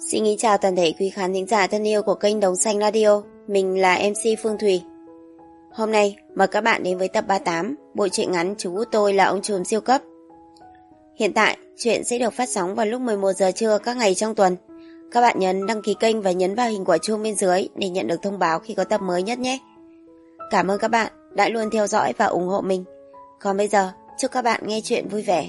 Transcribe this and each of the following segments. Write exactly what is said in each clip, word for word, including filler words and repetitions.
Xin kính chào toàn thể quý khán thính giả thân yêu của kênh Đồng Xanh Radio. Mình là em xê Phương Thùy. Hôm nay mời các bạn đến với tập ba mươi tám bộ truyện ngắn Chú Tôi Là Ông Trùm Siêu Cấp. Hiện tại truyện sẽ được phát sóng vào lúc mười một giờ trưa các ngày trong tuần. Các bạn nhấn đăng ký kênh và nhấn vào hình quả chuông bên dưới để nhận được thông báo khi có tập mới nhất nhé. Cảm ơn các bạn đã luôn theo dõi và ủng hộ mình. Còn bây giờ chúc các bạn nghe truyện vui vẻ.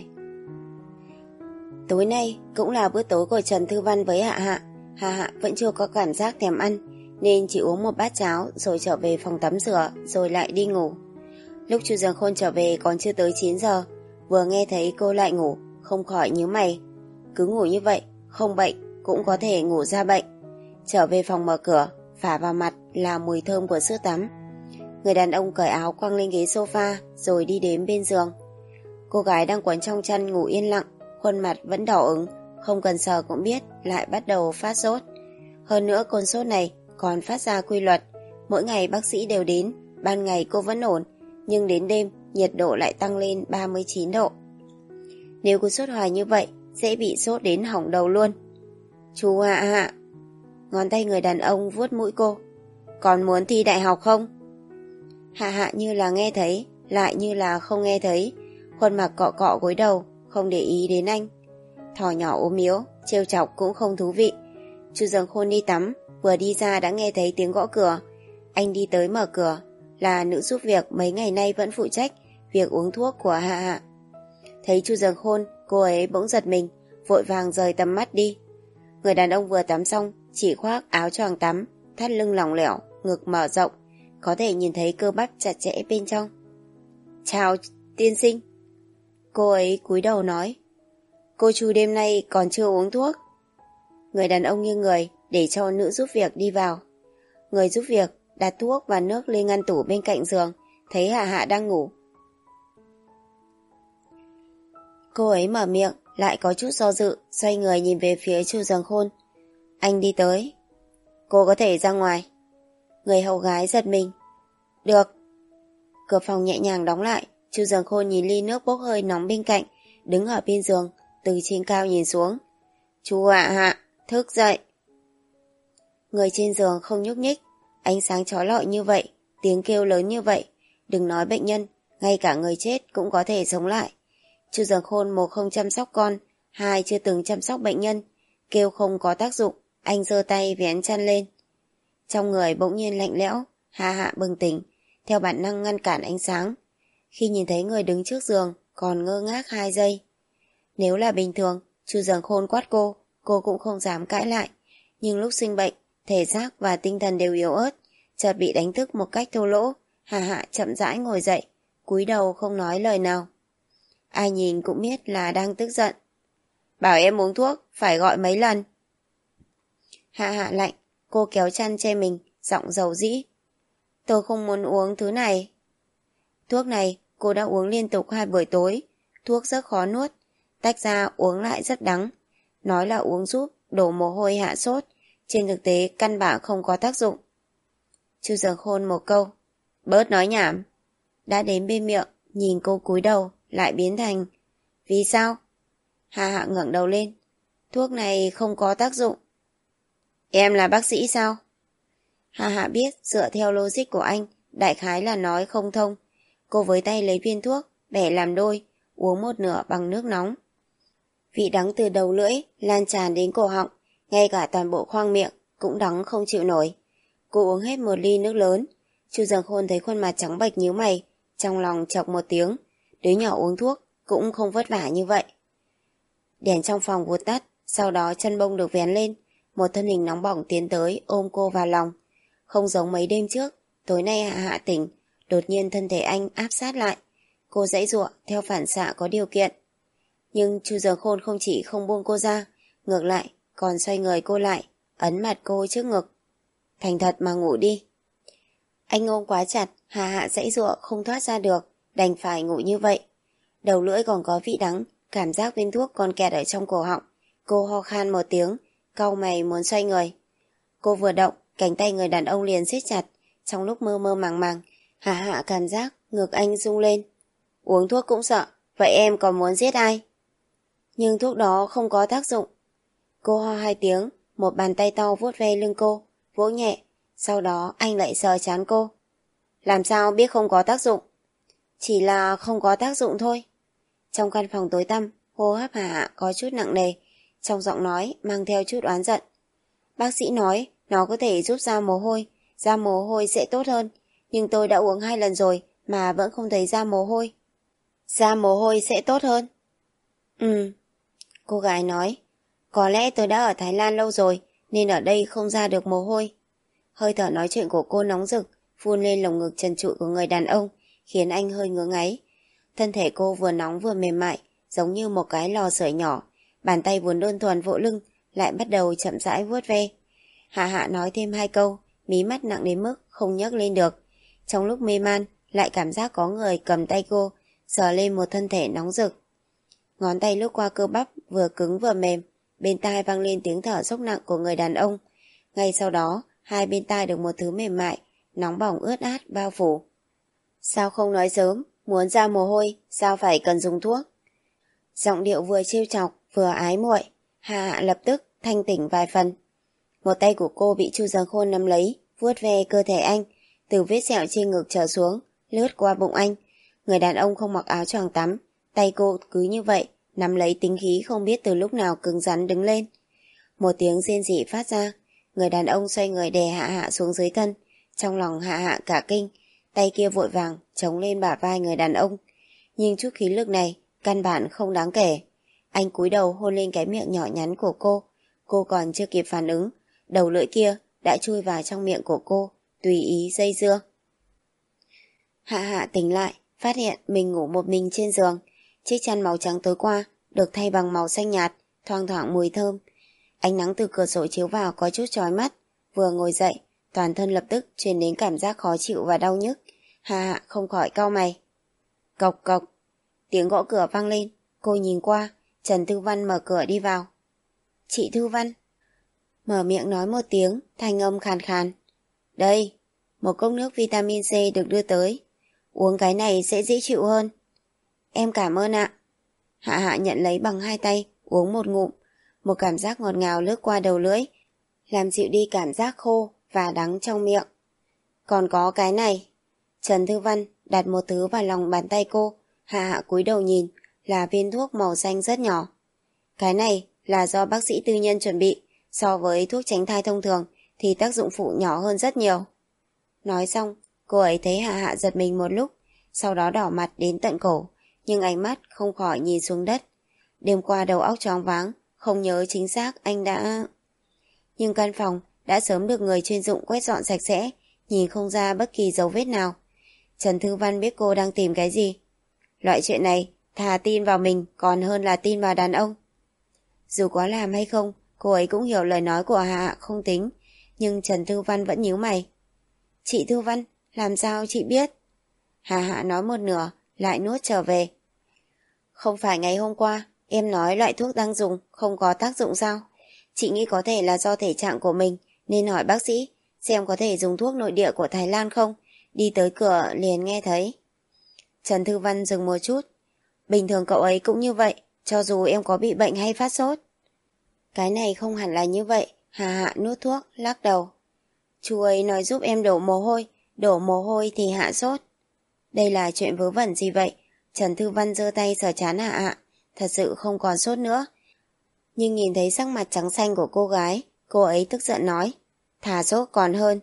Tối nay cũng là bữa tối của Trần Thư Văn với Hạ Hạ. Hạ Hạ vẫn chưa có cảm giác thèm ăn nên chỉ uống một bát cháo rồi trở về phòng tắm rửa rồi lại đi ngủ. Lúc Chu Dương Khôn trở về còn chưa tới chín giờ, vừa nghe thấy cô lại ngủ, không khỏi nhíu mày. Cứ ngủ như vậy, không bệnh cũng có thể ngủ ra bệnh. Trở về phòng mở cửa, phả vào mặt là mùi thơm của sữa tắm. Người đàn ông cởi áo quăng lên ghế sofa rồi đi đến bên giường. Cô gái đang quấn trong chăn ngủ yên lặng, khuôn mặt vẫn đỏ ửng, không cần sờ cũng biết lại bắt đầu phát sốt. Hơn nữa cơn sốt này còn phát ra quy luật, mỗi ngày bác sĩ đều đến, ban ngày cô vẫn ổn, nhưng đến đêm nhiệt độ lại tăng lên ba mươi chín độ. Nếu cứ sốt hoài như vậy, sẽ bị sốt đến hỏng đầu luôn. Chú Hạ Hạ. Ngón tay người đàn ông vuốt mũi cô. Còn muốn thi đại học không? Hạ Hạ như là nghe thấy, lại như là không nghe thấy, khuôn mặt cọ cọ gối đầu, không để ý đến anh. Thỏ nhỏ ốm yếu, trêu chọc cũng không thú vị. Chu Dương Khôn đi tắm, vừa đi ra đã nghe thấy tiếng gõ cửa. Anh đi tới mở cửa, là nữ giúp việc mấy ngày nay vẫn phụ trách việc uống thuốc của Hạ Hạ. Thấy Chu Dương Khôn, cô ấy bỗng giật mình, vội vàng rời tầm mắt đi. Người đàn ông vừa tắm xong, chỉ khoác áo choàng tắm, thắt lưng lỏng lẻo, ngực mở rộng, có thể nhìn thấy cơ bắp chặt chẽ bên trong. Chào, tiên sinh. Cô ấy cúi đầu nói. Cô Chu đêm nay còn chưa uống thuốc. Người đàn ông nghiêng người để cho nữ giúp việc đi vào. Người giúp việc đặt thuốc và nước lên ngăn tủ bên cạnh giường, thấy Hạ Hạ đang ngủ. Cô ấy mở miệng, lại có chút do dự, xoay người nhìn về phía Chu Dương Khôn. Anh đi tới. Cô có thể ra ngoài. Người hầu gái giật mình. Được. Cửa phòng nhẹ nhàng đóng lại. Chu Dương Khôn nhìn ly nước bốc hơi nóng bên cạnh, đứng ở bên giường, từ trên cao nhìn xuống. Chú Hạ Hạ, thức dậy. Người trên giường không nhúc nhích, ánh sáng chói lọi như vậy, tiếng kêu lớn như vậy, đừng nói bệnh nhân, ngay cả người chết cũng có thể sống lại. Chu Dương Khôn một không chăm sóc con, hai chưa từng chăm sóc bệnh nhân, kêu không có tác dụng, anh giơ tay vén chăn lên. Trong người bỗng nhiên lạnh lẽo, Hạ Hạ bừng tỉnh, theo bản năng ngăn cản ánh sáng. Khi nhìn thấy người đứng trước giường, còn ngơ ngác hai giây. Nếu là bình thường, Chu Dương Khôn quát cô, cô cũng không dám cãi lại. Nhưng lúc sinh bệnh, thể xác và tinh thần đều yếu ớt, chợt bị đánh thức một cách thô lỗ. Hạ Hạ chậm rãi ngồi dậy, cúi đầu không nói lời nào. Ai nhìn cũng biết là đang tức giận. Bảo em uống thuốc, phải gọi mấy lần. Hạ Hạ lạnh, cô kéo chăn che mình, giọng dầu dĩ. Tôi không muốn uống thứ này. Thuốc này cô đã uống liên tục hai buổi tối, thuốc rất khó nuốt, tách ra uống lại rất đắng. Nói là uống giúp đổ mồ hôi hạ sốt, trên thực tế căn bản không có tác dụng. Chu Dương Khôn một câu, bớt nói nhảm. Đã đến bên miệng, nhìn cô cúi đầu, lại biến thành, vì sao? Hạ Hạ ngẩng đầu lên, thuốc này không có tác dụng. Em là bác sĩ sao? Hạ Hạ biết dựa theo logic của anh, đại khái là nói không thông. Cô với tay lấy viên thuốc, bẻ làm đôi, uống một nửa bằng nước nóng. Vị đắng từ đầu lưỡi lan tràn đến cổ họng, ngay cả toàn bộ khoang miệng cũng đắng không chịu nổi. Cô uống hết một ly nước lớn. Chu Dương Khôn thấy khuôn mặt trắng bệch nhíu mày, trong lòng chọc một tiếng. Đứa nhỏ uống thuốc cũng không vất vả như vậy. Đèn trong phòng vụt tắt, sau đó chân bông được vén lên, một thân hình nóng bỏng tiến tới ôm cô vào lòng. Không giống mấy đêm trước, tối nay Hạ Hạ tỉnh, đột nhiên thân thể anh áp sát lại. Cô giãy giụa theo phản xạ có điều kiện. Nhưng Chu Dương Khôn không chỉ không buông cô ra, ngược lại còn xoay người cô lại, ấn mặt cô trước ngực. Thành thật mà ngủ đi. Anh ôm quá chặt, Hạ Hạ giãy giụa không thoát ra được, đành phải ngủ như vậy. Đầu lưỡi còn có vị đắng, cảm giác viên thuốc còn kẹt ở trong cổ họng. Cô ho khan một tiếng, cau mày muốn xoay người. Cô vừa động, cánh tay người đàn ông liền siết chặt. Trong lúc mơ mơ màng màng, Hạ Hạ cảm giác ngực anh rung lên. Uống thuốc cũng sợ, vậy em còn muốn giết ai? Nhưng thuốc đó không có tác dụng. Cô ho hai tiếng, Một bàn tay to vuốt ve lưng cô, vỗ nhẹ, sau đó anh lại sờ trán cô. Làm sao biết không có tác dụng? Chỉ là không có tác dụng thôi. Trong căn phòng tối tăm, hô hấp Hạ Hạ có chút nặng nề, trong giọng nói mang theo chút oán giận. Bác sĩ nói nó có thể giúp ra mồ hôi, ra mồ hôi sẽ tốt hơn, nhưng tôi đã uống hai lần rồi mà vẫn không thấy ra mồ hôi. Ra mồ hôi sẽ tốt hơn? Ừ, cô gái nói, có lẽ tôi đã ở Thái Lan lâu rồi nên ở đây không ra được mồ hôi. Hơi thở nói chuyện của cô nóng rực, phun lên lồng ngực trần trụi của người đàn ông, khiến anh hơi ngứa ngáy. Thân thể cô vừa nóng vừa mềm mại, giống như một cái lò sưởi nhỏ, bàn tay vốn đơn thuần vỗ lưng, lại bắt đầu chậm rãi vuốt ve. Hạ Hạ nói thêm hai câu, mí mắt nặng đến mức không nhấc lên được. Trong lúc mê man, lại cảm giác có người cầm tay cô, sờ lên một thân thể nóng rực. Ngón tay lướt qua cơ bắp, vừa cứng vừa mềm, bên tai vang lên tiếng thở dốc nặng của người đàn ông. Ngay sau đó, hai bên tai được một thứ mềm mại, nóng bỏng ướt át bao phủ. Sao không nói sớm, muốn ra mồ hôi, sao phải cần dùng thuốc? Giọng điệu vừa trêu chọc, vừa ái muội, Hạ Hạ lập tức thanh tỉnh vài phần. Một tay của cô bị Chu Giang Khôn nắm lấy, vuốt ve cơ thể anh, từ vết sẹo trên ngực trở xuống, lướt qua bụng anh. Người đàn ông không mặc áo choàng tắm, tay cô cứ như vậy, nắm lấy tính khí không biết từ lúc nào cứng rắn đứng lên. Một tiếng rên rỉ phát ra, người đàn ông xoay người đè Hạ Hạ xuống dưới thân. Trong lòng Hạ Hạ cả kinh, tay kia vội vàng chống lên bả vai người đàn ông. Nhưng chút khí lực này căn bản không đáng kể. Anh cúi đầu hôn lên cái miệng nhỏ nhắn của cô. Cô còn chưa kịp phản ứng, đầu lưỡi kia đã chui vào trong miệng của cô, tùy ý dây dưa. Hạ Hạ tỉnh lại, phát hiện mình ngủ một mình trên giường. Chiếc chăn màu trắng tối qua được thay bằng màu xanh nhạt, thoang thoảng mùi thơm. Ánh nắng từ cửa sổ chiếu vào có chút chói mắt. Vừa ngồi dậy, toàn thân lập tức truyền đến cảm giác khó chịu và đau nhức. Hạ Hạ không khỏi cau mày. Cộc cộc, tiếng gõ cửa vang lên. Cô nhìn qua, Trần Thư Văn mở cửa đi vào. Chị Thư Văn. Mở miệng nói một tiếng, thanh âm khàn khàn. Đây, một cốc nước vitamin C được đưa tới. Uống cái này sẽ dễ chịu hơn. Em cảm ơn ạ. Hạ Hạ nhận lấy bằng hai tay, uống một ngụm. Một cảm giác ngọt ngào lướt qua đầu lưỡi, làm dịu đi cảm giác khô và đắng trong miệng. Còn có cái này. Trần Thư Văn đặt một thứ vào lòng bàn tay cô. Hạ Hạ cúi đầu nhìn, là viên thuốc màu xanh rất nhỏ. Cái này là do bác sĩ tư nhân chuẩn bị, so với thuốc tránh thai thông thường thì tác dụng phụ nhỏ hơn rất nhiều. Nói xong, cô ấy thấy Hạ Hạ giật mình một lúc, sau đó đỏ mặt đến tận cổ, nhưng ánh mắt không khỏi nhìn xuống đất. Đêm qua đầu óc choáng váng, không nhớ chính xác anh đã... Nhưng căn phòng đã sớm được người chuyên dụng quét dọn sạch sẽ, nhìn không ra bất kỳ dấu vết nào. Trần Thư Văn biết cô đang tìm cái gì. Loại chuyện này, thà tin vào mình còn hơn là tin vào đàn ông. Dù có làm hay không, cô ấy cũng hiểu lời nói của Hạ Hạ không tính, nhưng Trần Thư Văn vẫn nhíu mày. Chị Thư Văn, làm sao chị biết? Hạ Hạ nói một nửa, lại nuốt trở về. Không phải ngày hôm qua, em nói loại thuốc đang dùng không có tác dụng sao? Chị nghĩ có thể là do thể trạng của mình, nên hỏi bác sĩ, xem có thể dùng thuốc nội địa của Thái Lan không? Đi tới cửa liền nghe thấy. Trần Thư Văn dừng một chút. Bình thường cậu ấy cũng như vậy, cho dù em có bị bệnh hay phát sốt. Cái này không hẳn là như vậy. Hạ Hạ nuốt thuốc, lắc đầu. Chú ấy nói giúp em đổ mồ hôi, đổ mồ hôi thì hạ sốt. Đây là chuyện vớ vẩn gì vậy? Trần Thư Văn giơ tay sờ trán Hạ Hạ, thật sự không còn sốt nữa. Nhưng nhìn thấy sắc mặt trắng xanh của cô gái, cô ấy tức giận nói, thà sốt còn hơn.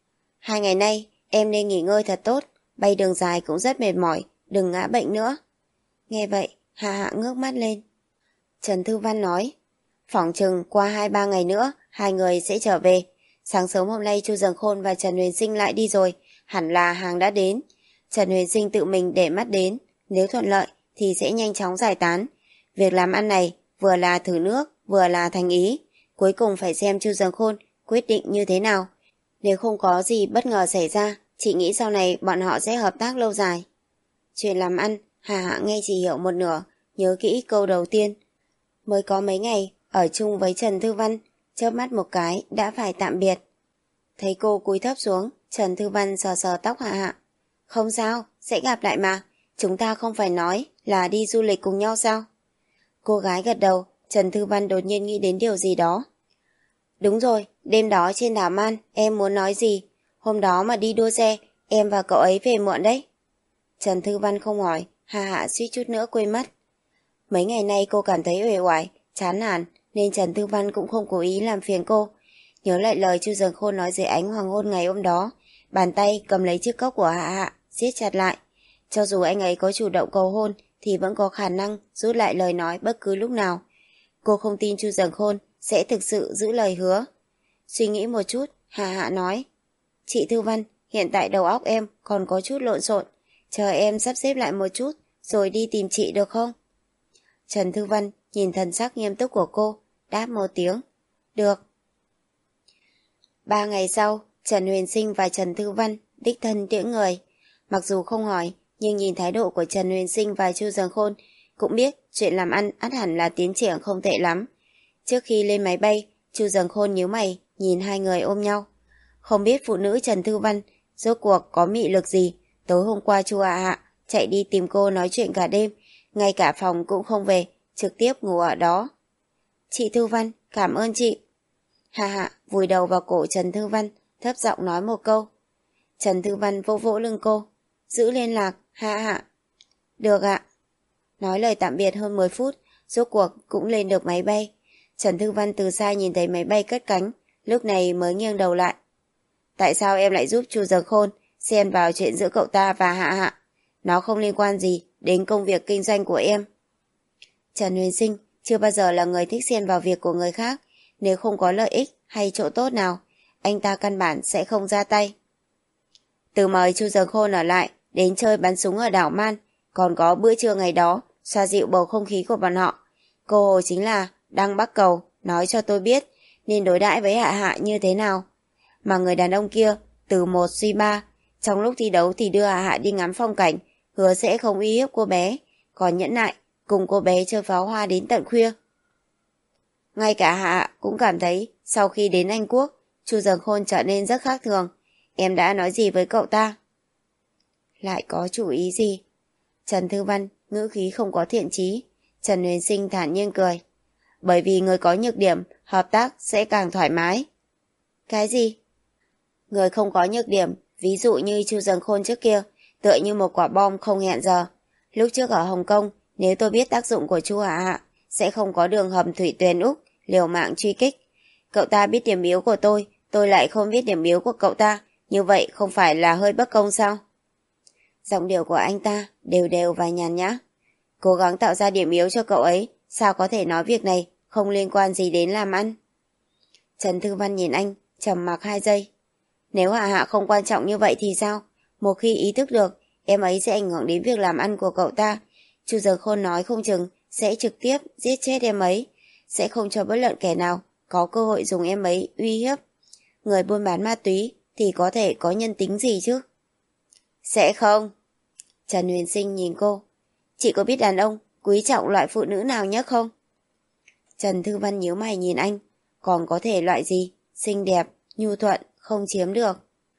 Hai ngày nay, em nên nghỉ ngơi thật tốt, bay đường dài cũng rất mệt mỏi, đừng ngã bệnh nữa. Nghe vậy, Hạ Hạ ngước mắt lên. Trần Thư Văn nói, phỏng chừng qua hai ba ngày nữa, hai người sẽ trở về. Sáng sớm hôm nay Chu Dần Khôn và Trần Huyền Sinh lại đi rồi, hẳn là hàng đã đến. Trần Huyền Sinh tự mình để mắt đến, nếu thuận lợi thì sẽ nhanh chóng giải tán. Việc làm ăn này vừa là thử nước, vừa là thành ý. Cuối cùng phải xem Chu Dần Khôn quyết định như thế nào. Nếu không có gì bất ngờ xảy ra, chị nghĩ sau này bọn họ sẽ hợp tác lâu dài. Chuyện làm ăn, Hà Hạ nghe chỉ hiểu một nửa, nhớ kỹ câu đầu tiên. Mới có mấy ngày, ở chung với Trần Thư Văn, chớp mắt một cái đã phải tạm biệt. Thấy cô cúi thấp xuống, Trần Thư Văn sờ sờ tóc Hạ Hạ. Không sao, sẽ gặp lại mà, chúng ta không phải nói là đi du lịch cùng nhau sao? Cô gái gật đầu, Trần Thư Văn đột nhiên nghĩ đến điều gì đó. Đúng rồi, đêm đó trên đảo Man, em muốn nói gì? Hôm đó mà đi đua xe, em và cậu ấy về muộn đấy. Trần Thư Văn không hỏi, Hà Hạ suýt chút nữa quên mất. Mấy ngày nay cô cảm thấy uể oải, chán nản, nên Trần Thư Văn cũng không cố ý làm phiền cô. Nhớ lại lời Chu Dần Khôn nói dưới ánh hoàng hôn ngày hôm đó, bàn tay cầm lấy chiếc cốc của Hạ Hạ, siết chặt lại. Cho dù anh ấy có chủ động cầu hôn, thì vẫn có khả năng rút lại lời nói bất cứ lúc nào. Cô không tin Chu Dần Khôn sẽ thực sự giữ lời hứa. Suy nghĩ một chút, Hạ Hạ nói, chị Thư Văn, hiện tại đầu óc em còn có chút lộn xộn, chờ em sắp xếp lại một chút, rồi đi tìm chị được không? Trần Thư Văn nhìn thần sắc nghiêm túc của cô, đáp một tiếng, được. Ba ngày sau, Trần Huyền Sinh và Trần Thư Văn đích thân tiễn người. Mặc dù không hỏi, nhưng nhìn thái độ của Trần Huyền Sinh và Chu Dần Khôn, cũng biết chuyện làm ăn ắt hẳn là tiến triển không tệ lắm. Trước khi lên máy bay, Chu Dần Khôn nhíu mày, nhìn hai người ôm nhau. Không biết phụ nữ Trần Thư Văn rốt cuộc có mị lực gì, tối hôm qua Chu Hạ Hạ chạy đi tìm cô nói chuyện cả đêm, ngay cả phòng cũng không về, trực tiếp ngủ ở đó. Chị Thư Văn, cảm ơn chị. Hạ Hạ vùi đầu vào cổ Trần Thư Văn, thấp giọng nói một câu. Trần Thư Văn vỗ vỗ lưng cô, giữ liên lạc, Hạ Hạ. Được ạ. Nói lời tạm biệt hơn mười phút, rốt cuộc cũng lên được máy bay. Trần Thư Văn từ xa nhìn thấy máy bay cất cánh, lúc này mới nghiêng đầu lại. Tại sao em lại giúp Chu Dần Khôn xen vào chuyện giữa cậu ta và Hạ Hạ? Nó không liên quan gì đến công việc kinh doanh của em. Trần Huyền Sinh chưa bao giờ là người thích xen vào việc của người khác. Nếu không có lợi ích hay chỗ tốt nào, anh ta căn bản sẽ không ra tay. Từ mời Chu Dần Khôn ở lại, đến chơi bắn súng ở đảo Man, còn có bữa trưa ngày đó, xoa dịu bầu không khí của bọn họ. Cô Hồ chính là đang bắt cầu, nói cho tôi biết nên đối đãi với Hạ Hạ như thế nào. Mà người đàn ông kia, từ một suy ba, trong lúc thi đấu thì đưa Hạ Hạ đi ngắm phong cảnh, hứa sẽ không uy hiếp cô bé, còn nhẫn nại cùng cô bé chơi pháo hoa đến tận khuya. Ngay cả Hạ Hạ cũng cảm thấy sau khi đến Anh Quốc, Chu Dần Khôn trở nên rất khác thường. Em đã nói gì với cậu ta? Lại có chủ ý gì? Trần Thư Văn ngữ khí không có thiện chí. Trần Huyền Sinh thản nhiên cười. Bởi vì người có nhược điểm, hợp tác sẽ càng thoải mái. Cái gì? Người không có nhược điểm, ví dụ như Chu Dần Khôn trước kia, tựa như một quả bom không hẹn giờ. Lúc trước ở Hồng Kông, nếu tôi biết tác dụng của Chu Hạ Hạ, sẽ không có đường hầm Thủy Tuyền Úc liều mạng truy kích. Cậu ta biết điểm yếu của tôi, tôi lại không biết điểm yếu của cậu ta, như vậy không phải là hơi bất công sao? Giọng điệu của anh ta đều đều và nhàn nhã. Cố gắng tạo ra điểm yếu cho cậu ấy, sao có thể nói việc này không liên quan gì đến làm ăn? Trần Thư Văn nhìn anh, trầm mặc hai giây. Nếu Hạ Hạ không quan trọng như vậy thì sao? Một khi ý thức được, em ấy sẽ ảnh hưởng đến việc làm ăn của cậu ta. Chu Dần Khôn nói không chừng sẽ trực tiếp giết chết em ấy, sẽ không cho bất luận kẻ nào có cơ hội dùng em ấy uy hiếp. Người buôn bán ma túy thì có thể có nhân tính gì chứ? Sẽ không. Trần Huyền Sinh nhìn cô. Chị có biết đàn ông quý trọng loại phụ nữ nào nhất không? Trần Thư Văn nhíu mày nhìn anh. Còn có thể loại gì? Xinh đẹp, nhu thuận, không chiếm được.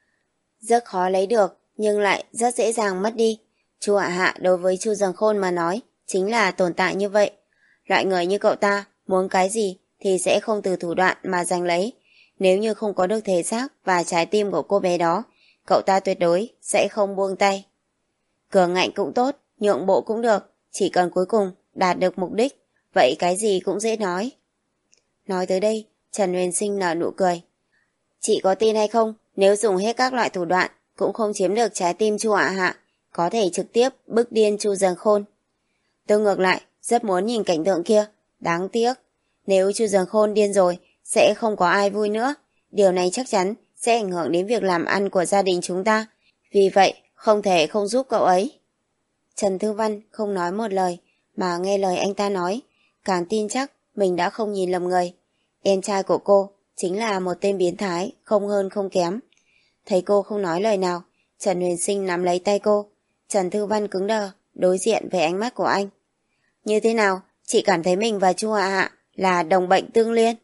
Rất khó lấy được, nhưng lại rất dễ dàng mất đi. Chu Hạ Hạ đối với Chu Dần Khôn mà nói chính là tồn tại như vậy. Loại người như cậu ta muốn cái gì thì sẽ không từ thủ đoạn mà giành lấy. Nếu như không có được thể xác và trái tim của cô bé đó, cậu ta tuyệt đối sẽ không buông tay. Cường ngạnh cũng tốt, nhượng bộ cũng được, chỉ cần cuối cùng đạt được mục đích, vậy cái gì cũng dễ nói. Nói tới đây, Trần Huyền Sinh nở nụ cười. Chị có tin hay không, nếu dùng hết các loại thủ đoạn cũng không chiếm được trái tim Chu Hạ Hạ, có thể trực tiếp bức điên Chu Dần Khôn. Tôi ngược lại rất muốn nhìn cảnh tượng kia, đáng tiếc, nếu Chu Dần Khôn điên rồi sẽ không có ai vui nữa, điều này chắc chắn sẽ ảnh hưởng đến việc làm ăn của gia đình chúng ta, vì vậy không thể không giúp cậu ấy. Trần Thư Văn không nói một lời mà nghe lời anh ta nói, càng tin chắc mình đã không nhìn lầm người. Em trai của cô chính là một tên biến thái, không hơn không kém. Thấy cô không nói lời nào, Trần Huyền Sinh nắm lấy tay cô. Trần Thư Văn cứng đờ, đối diện với ánh mắt của anh. Như thế nào, chị cảm thấy mình và Chu Hạ Hạ là đồng bệnh tương liên?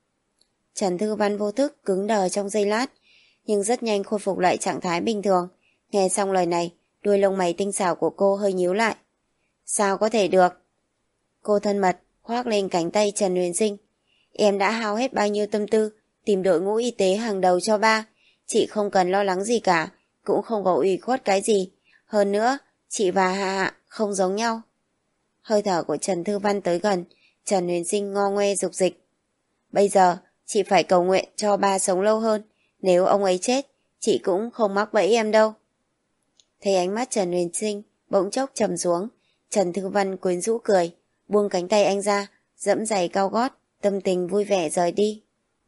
Trần Thư Văn vô thức cứng đờ trong giây lát, nhưng rất nhanh khôi phục lại trạng thái bình thường. Nghe xong lời này, đuôi lông mày tinh xảo của cô hơi nhíu lại. Sao có thể được? Cô thân mật khoác lên cánh tay Trần Huyền Sinh. Em đã hao hết bao nhiêu tâm tư tìm đội ngũ y tế hàng đầu cho ba. Chị không cần lo lắng gì cả, cũng không có ủy khuất cái gì. Hơn nữa, chị và Hạ Hạ không giống nhau. Hơi thở của Trần Thư Văn tới gần, Trần Huyền Sinh ngo ngoe dục dịch. Bây giờ, chị phải cầu nguyện cho ba sống lâu hơn. Nếu ông ấy chết, chị cũng không mắc bẫy em đâu. Thấy ánh mắt Trần Huyền Sinh bỗng chốc trầm xuống, Trần Thư Văn quyến rũ cười, buông cánh tay anh ra, dẫm giày cao gót, tâm tình vui vẻ rời đi.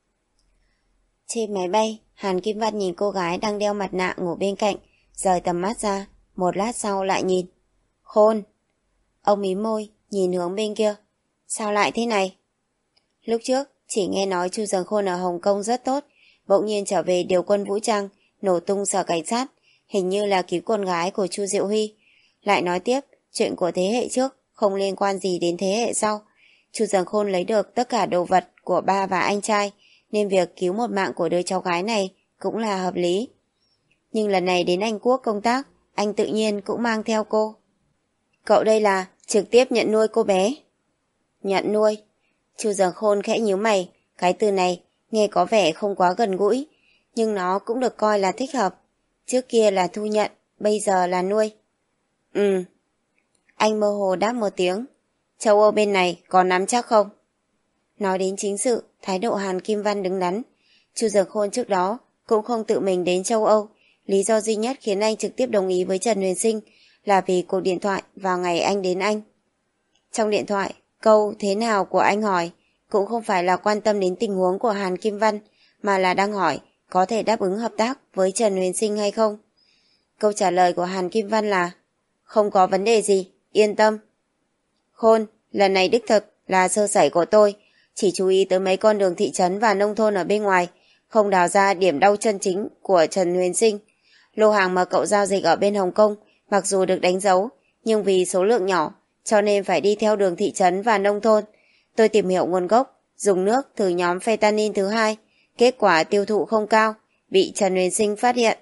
Trên máy bay, Hàn Kim Văn nhìn cô gái đang đeo mặt nạ ngủ bên cạnh, rời tầm mắt ra, một lát sau lại nhìn. Khôn! Ông mím môi, nhìn hướng bên kia. Sao lại thế này? Lúc trước, chỉ nghe nói Chu Dần Khôn ở Hồng Kông rất tốt, bỗng nhiên trở về điều quân vũ trang, nổ tung sở cảnh sát, hình như là cứu con gái của Chu Diệu Huy. Lại nói tiếp, chuyện của thế hệ trước không liên quan gì đến thế hệ sau. Chu Dần Khôn lấy được tất cả đồ vật của ba và anh trai, nên việc cứu một mạng của đứa cháu gái này cũng là hợp lý. Nhưng lần này đến Anh Quốc công tác, anh tự nhiên cũng mang theo cô. Cậu đây là trực tiếp nhận nuôi cô bé. Nhận nuôi? Chu Dần Khôn khẽ nhíu mày, cái từ này nghe có vẻ không quá gần gũi, nhưng nó cũng được coi là thích hợp. Trước kia là thu nhận, bây giờ là nuôi. Ừ. Anh mơ hồ đáp một tiếng. Châu Âu bên này có nắm chắc không? Nói đến chính sự, thái độ Hàn Kim Văn đứng đắn. Chu Dần Khôn trước đó cũng không tự mình đến châu Âu. Lý do duy nhất khiến anh trực tiếp đồng ý với Trần Huyền Sinh là vì cuộc điện thoại vào ngày anh đến Anh. Trong điện thoại, câu thế nào của anh hỏi cũng không phải là quan tâm đến tình huống của Hàn Kim Văn, mà là đang hỏi có thể đáp ứng hợp tác với Trần Huyền Sinh hay không. Câu trả lời của Hàn Kim Văn là không có vấn đề gì, yên tâm. Khôn, lần này đích thực là sơ sẩy của tôi, chỉ chú ý tới mấy con đường thị trấn và nông thôn ở bên ngoài, không đào ra điểm đau chân chính của Trần Huyền Sinh. Lô hàng mà cậu giao dịch ở bên Hồng Kông mặc dù được đánh dấu, nhưng vì số lượng nhỏ, cho nên phải đi theo đường thị trấn và nông thôn. Tôi tìm hiểu nguồn gốc, dùng nước thử nhóm fentanyl thứ hai, kết quả tiêu thụ không cao, bị Trần Huyền Sinh phát hiện.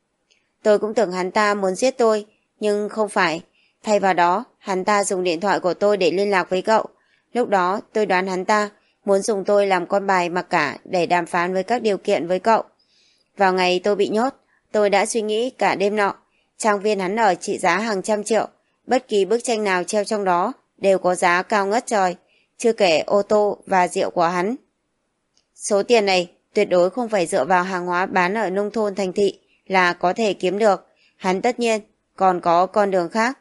Tôi cũng tưởng hắn ta muốn giết tôi, nhưng không phải. Thay vào đó, hắn ta dùng điện thoại của tôi để liên lạc với cậu. Lúc đó, tôi đoán hắn ta muốn dùng tôi làm con bài mặc cả để đàm phán với các điều kiện với cậu. Vào ngày tôi bị nhốt, tôi đã suy nghĩ cả đêm nọ. Trang viên hắn ở trị giá hàng trăm triệu, bất kỳ bức tranh nào treo trong đó đều có giá cao ngất trời, chưa kể ô tô và rượu của hắn. Số tiền này tuyệt đối không phải dựa vào hàng hóa bán ở nông thôn thành thị là có thể kiếm được, hắn tất nhiên còn có con đường khác.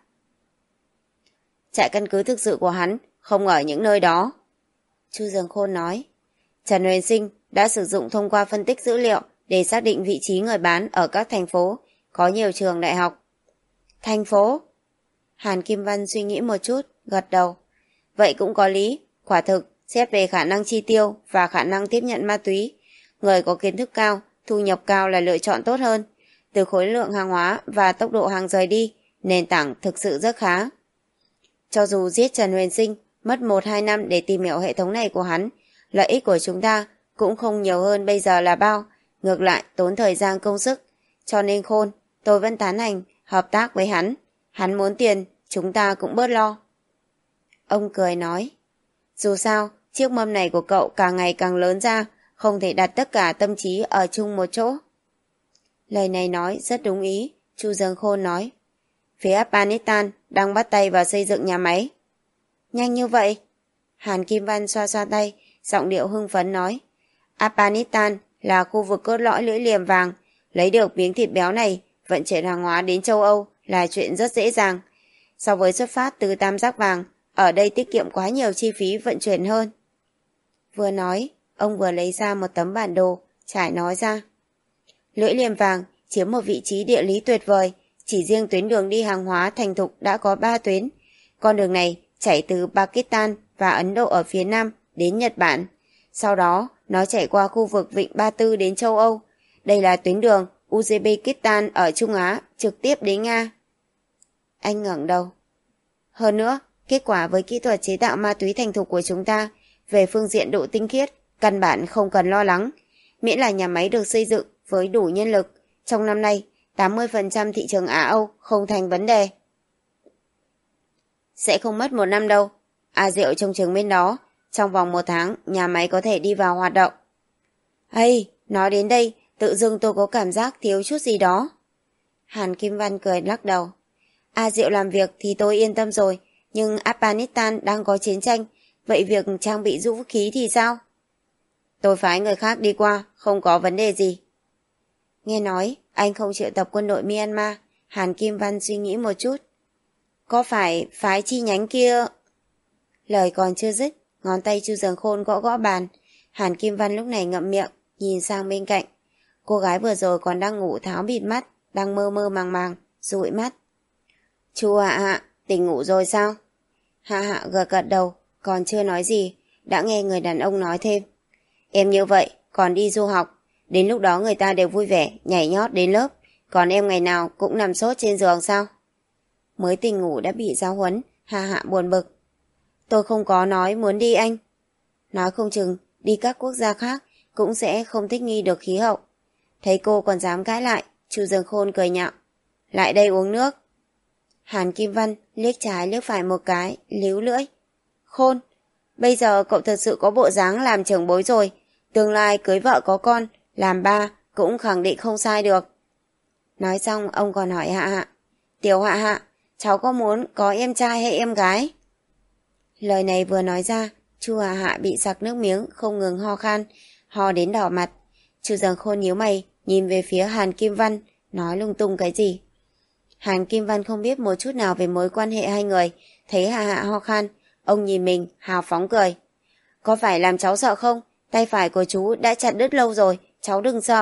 Trại căn cứ thực sự của hắn không ở những nơi đó. Chu Dần Khôn nói, Trần Huyền Sinh đã sử dụng thông qua phân tích dữ liệu để xác định vị trí người bán ở các thành phố có nhiều trường đại học. Thành phố? Hàn Kim Văn suy nghĩ một chút, gật đầu. Vậy cũng có lý, quả thực, xét về khả năng chi tiêu và khả năng tiếp nhận ma túy, người có kiến thức cao, thu nhập cao là lựa chọn tốt hơn. Từ khối lượng hàng hóa và tốc độ hàng rời đi, nền tảng thực sự rất khá. Cho dù giết Trần Huyền Sinh mất một hai năm để tìm hiểu hệ thống này của hắn, lợi ích của chúng ta cũng không nhiều hơn bây giờ là bao, ngược lại tốn thời gian công sức. Cho nên Khôn, tôi vẫn tán thành hợp tác với hắn. Hắn muốn tiền, chúng ta cũng bớt lo. Ông cười nói, dù sao, chiếc mâm này của cậu càng ngày càng lớn ra, không thể đặt tất cả tâm trí ở chung một chỗ. Lời này nói rất đúng ý, Chu Dần Khôn nói. Phía Afghanistan đang bắt tay vào xây dựng nhà máy. Nhanh như vậy? Hàn Kim Văn xoa xoa tay, giọng điệu hưng phấn nói. Afghanistan là khu vực cốt lõi lưỡi liềm vàng, lấy được miếng thịt béo này, vận chuyển hàng hóa đến châu Âu là chuyện rất dễ dàng. So với xuất phát từ tam giác vàng, ở đây tiết kiệm quá nhiều chi phí vận chuyển hơn. Vừa nói, ông vừa lấy ra một tấm bản đồ, trải nói ra. Lưỡi liềm vàng chiếm một vị trí địa lý tuyệt vời, chỉ riêng tuyến đường đi hàng hóa thành thục đã có ba tuyến. Con đường này chảy từ Pakistan và Ấn Độ ở phía nam đến Nhật Bản. Sau đó, nó chảy qua khu vực Vịnh Ba Tư đến châu Âu. Đây là tuyến đường Uzbekistan ở Trung Á, trực tiếp đến Nga. Anh ngẩng đầu. Hơn nữa, kết quả với kỹ thuật chế tạo ma túy thành thục của chúng ta, về phương diện độ tinh khiết, căn bản không cần lo lắng. Miễn là nhà máy được xây dựng với đủ nhân lực, trong năm nay, tám mươi phần trăm thị trường Á Âu không thành vấn đề. Sẽ không mất một năm đâu. A Diệu trong trường bên đó, trong vòng một tháng, nhà máy có thể đi vào hoạt động. Hay, nói đến đây, tự dưng tôi có cảm giác thiếu chút gì đó. Hàn Kim Văn cười lắc đầu. A Diệu làm việc thì tôi yên tâm rồi, nhưng Afghanistan đang có chiến tranh, vậy việc trang bị vũ khí thì sao? Tôi phái người khác đi qua, không có vấn đề gì. Nghe nói, anh không triệu tập quân đội Myanmar, Hàn Kim Văn suy nghĩ một chút. Có phải phái chi nhánh kia... Lời còn chưa dứt, ngón tay Chu Dần Khôn gõ gõ bàn. Hàn Kim Văn lúc này ngậm miệng, nhìn sang bên cạnh. Cô gái vừa rồi còn đang ngủ tháo bịt mắt, đang mơ mơ màng màng, dụi mắt. Chu Hạ Hạ, tỉnh ngủ rồi sao? Hạ Hạ gật gật đầu, còn chưa nói gì, đã nghe người đàn ông nói thêm. Em như vậy, còn đi du học, đến lúc đó người ta đều vui vẻ, nhảy nhót đến lớp, còn em ngày nào cũng nằm sốt trên giường sao? Mới tỉnh ngủ đã bị giáo huấn, Hạ Hạ buồn bực. Tôi không có nói muốn đi anh. Nói không chừng, đi các quốc gia khác cũng sẽ không thích nghi được khí hậu. Thấy cô còn dám cãi lại, Chu Dương Khôn cười nhạo. Lại đây uống nước. Hàn Kim Văn liếc trái liếc phải một cái, líu lưỡi. Khôn, bây giờ cậu thật sự có bộ dáng làm trưởng bối rồi, tương lai cưới vợ có con, làm ba cũng khẳng định không sai được. Nói xong ông còn hỏi Hạ Hạ. Tiểu Hạ Hạ, cháu có muốn có em trai hay em gái? Lời này vừa nói ra, Chu Hạ Hạ bị sặc nước miếng, không ngừng ho khan, ho đến đỏ mặt. Chu Dương Khôn nhíu mày, nhìn về phía Hàn Kim Văn, nói lung tung cái gì. Hàn Kim Văn không biết một chút nào về mối quan hệ hai người, thấy Hạ Hạ ho khan, ông nhìn mình, hào phóng cười. Có phải làm cháu sợ không? Tay phải của chú đã chặt đứt lâu rồi, cháu đừng sợ.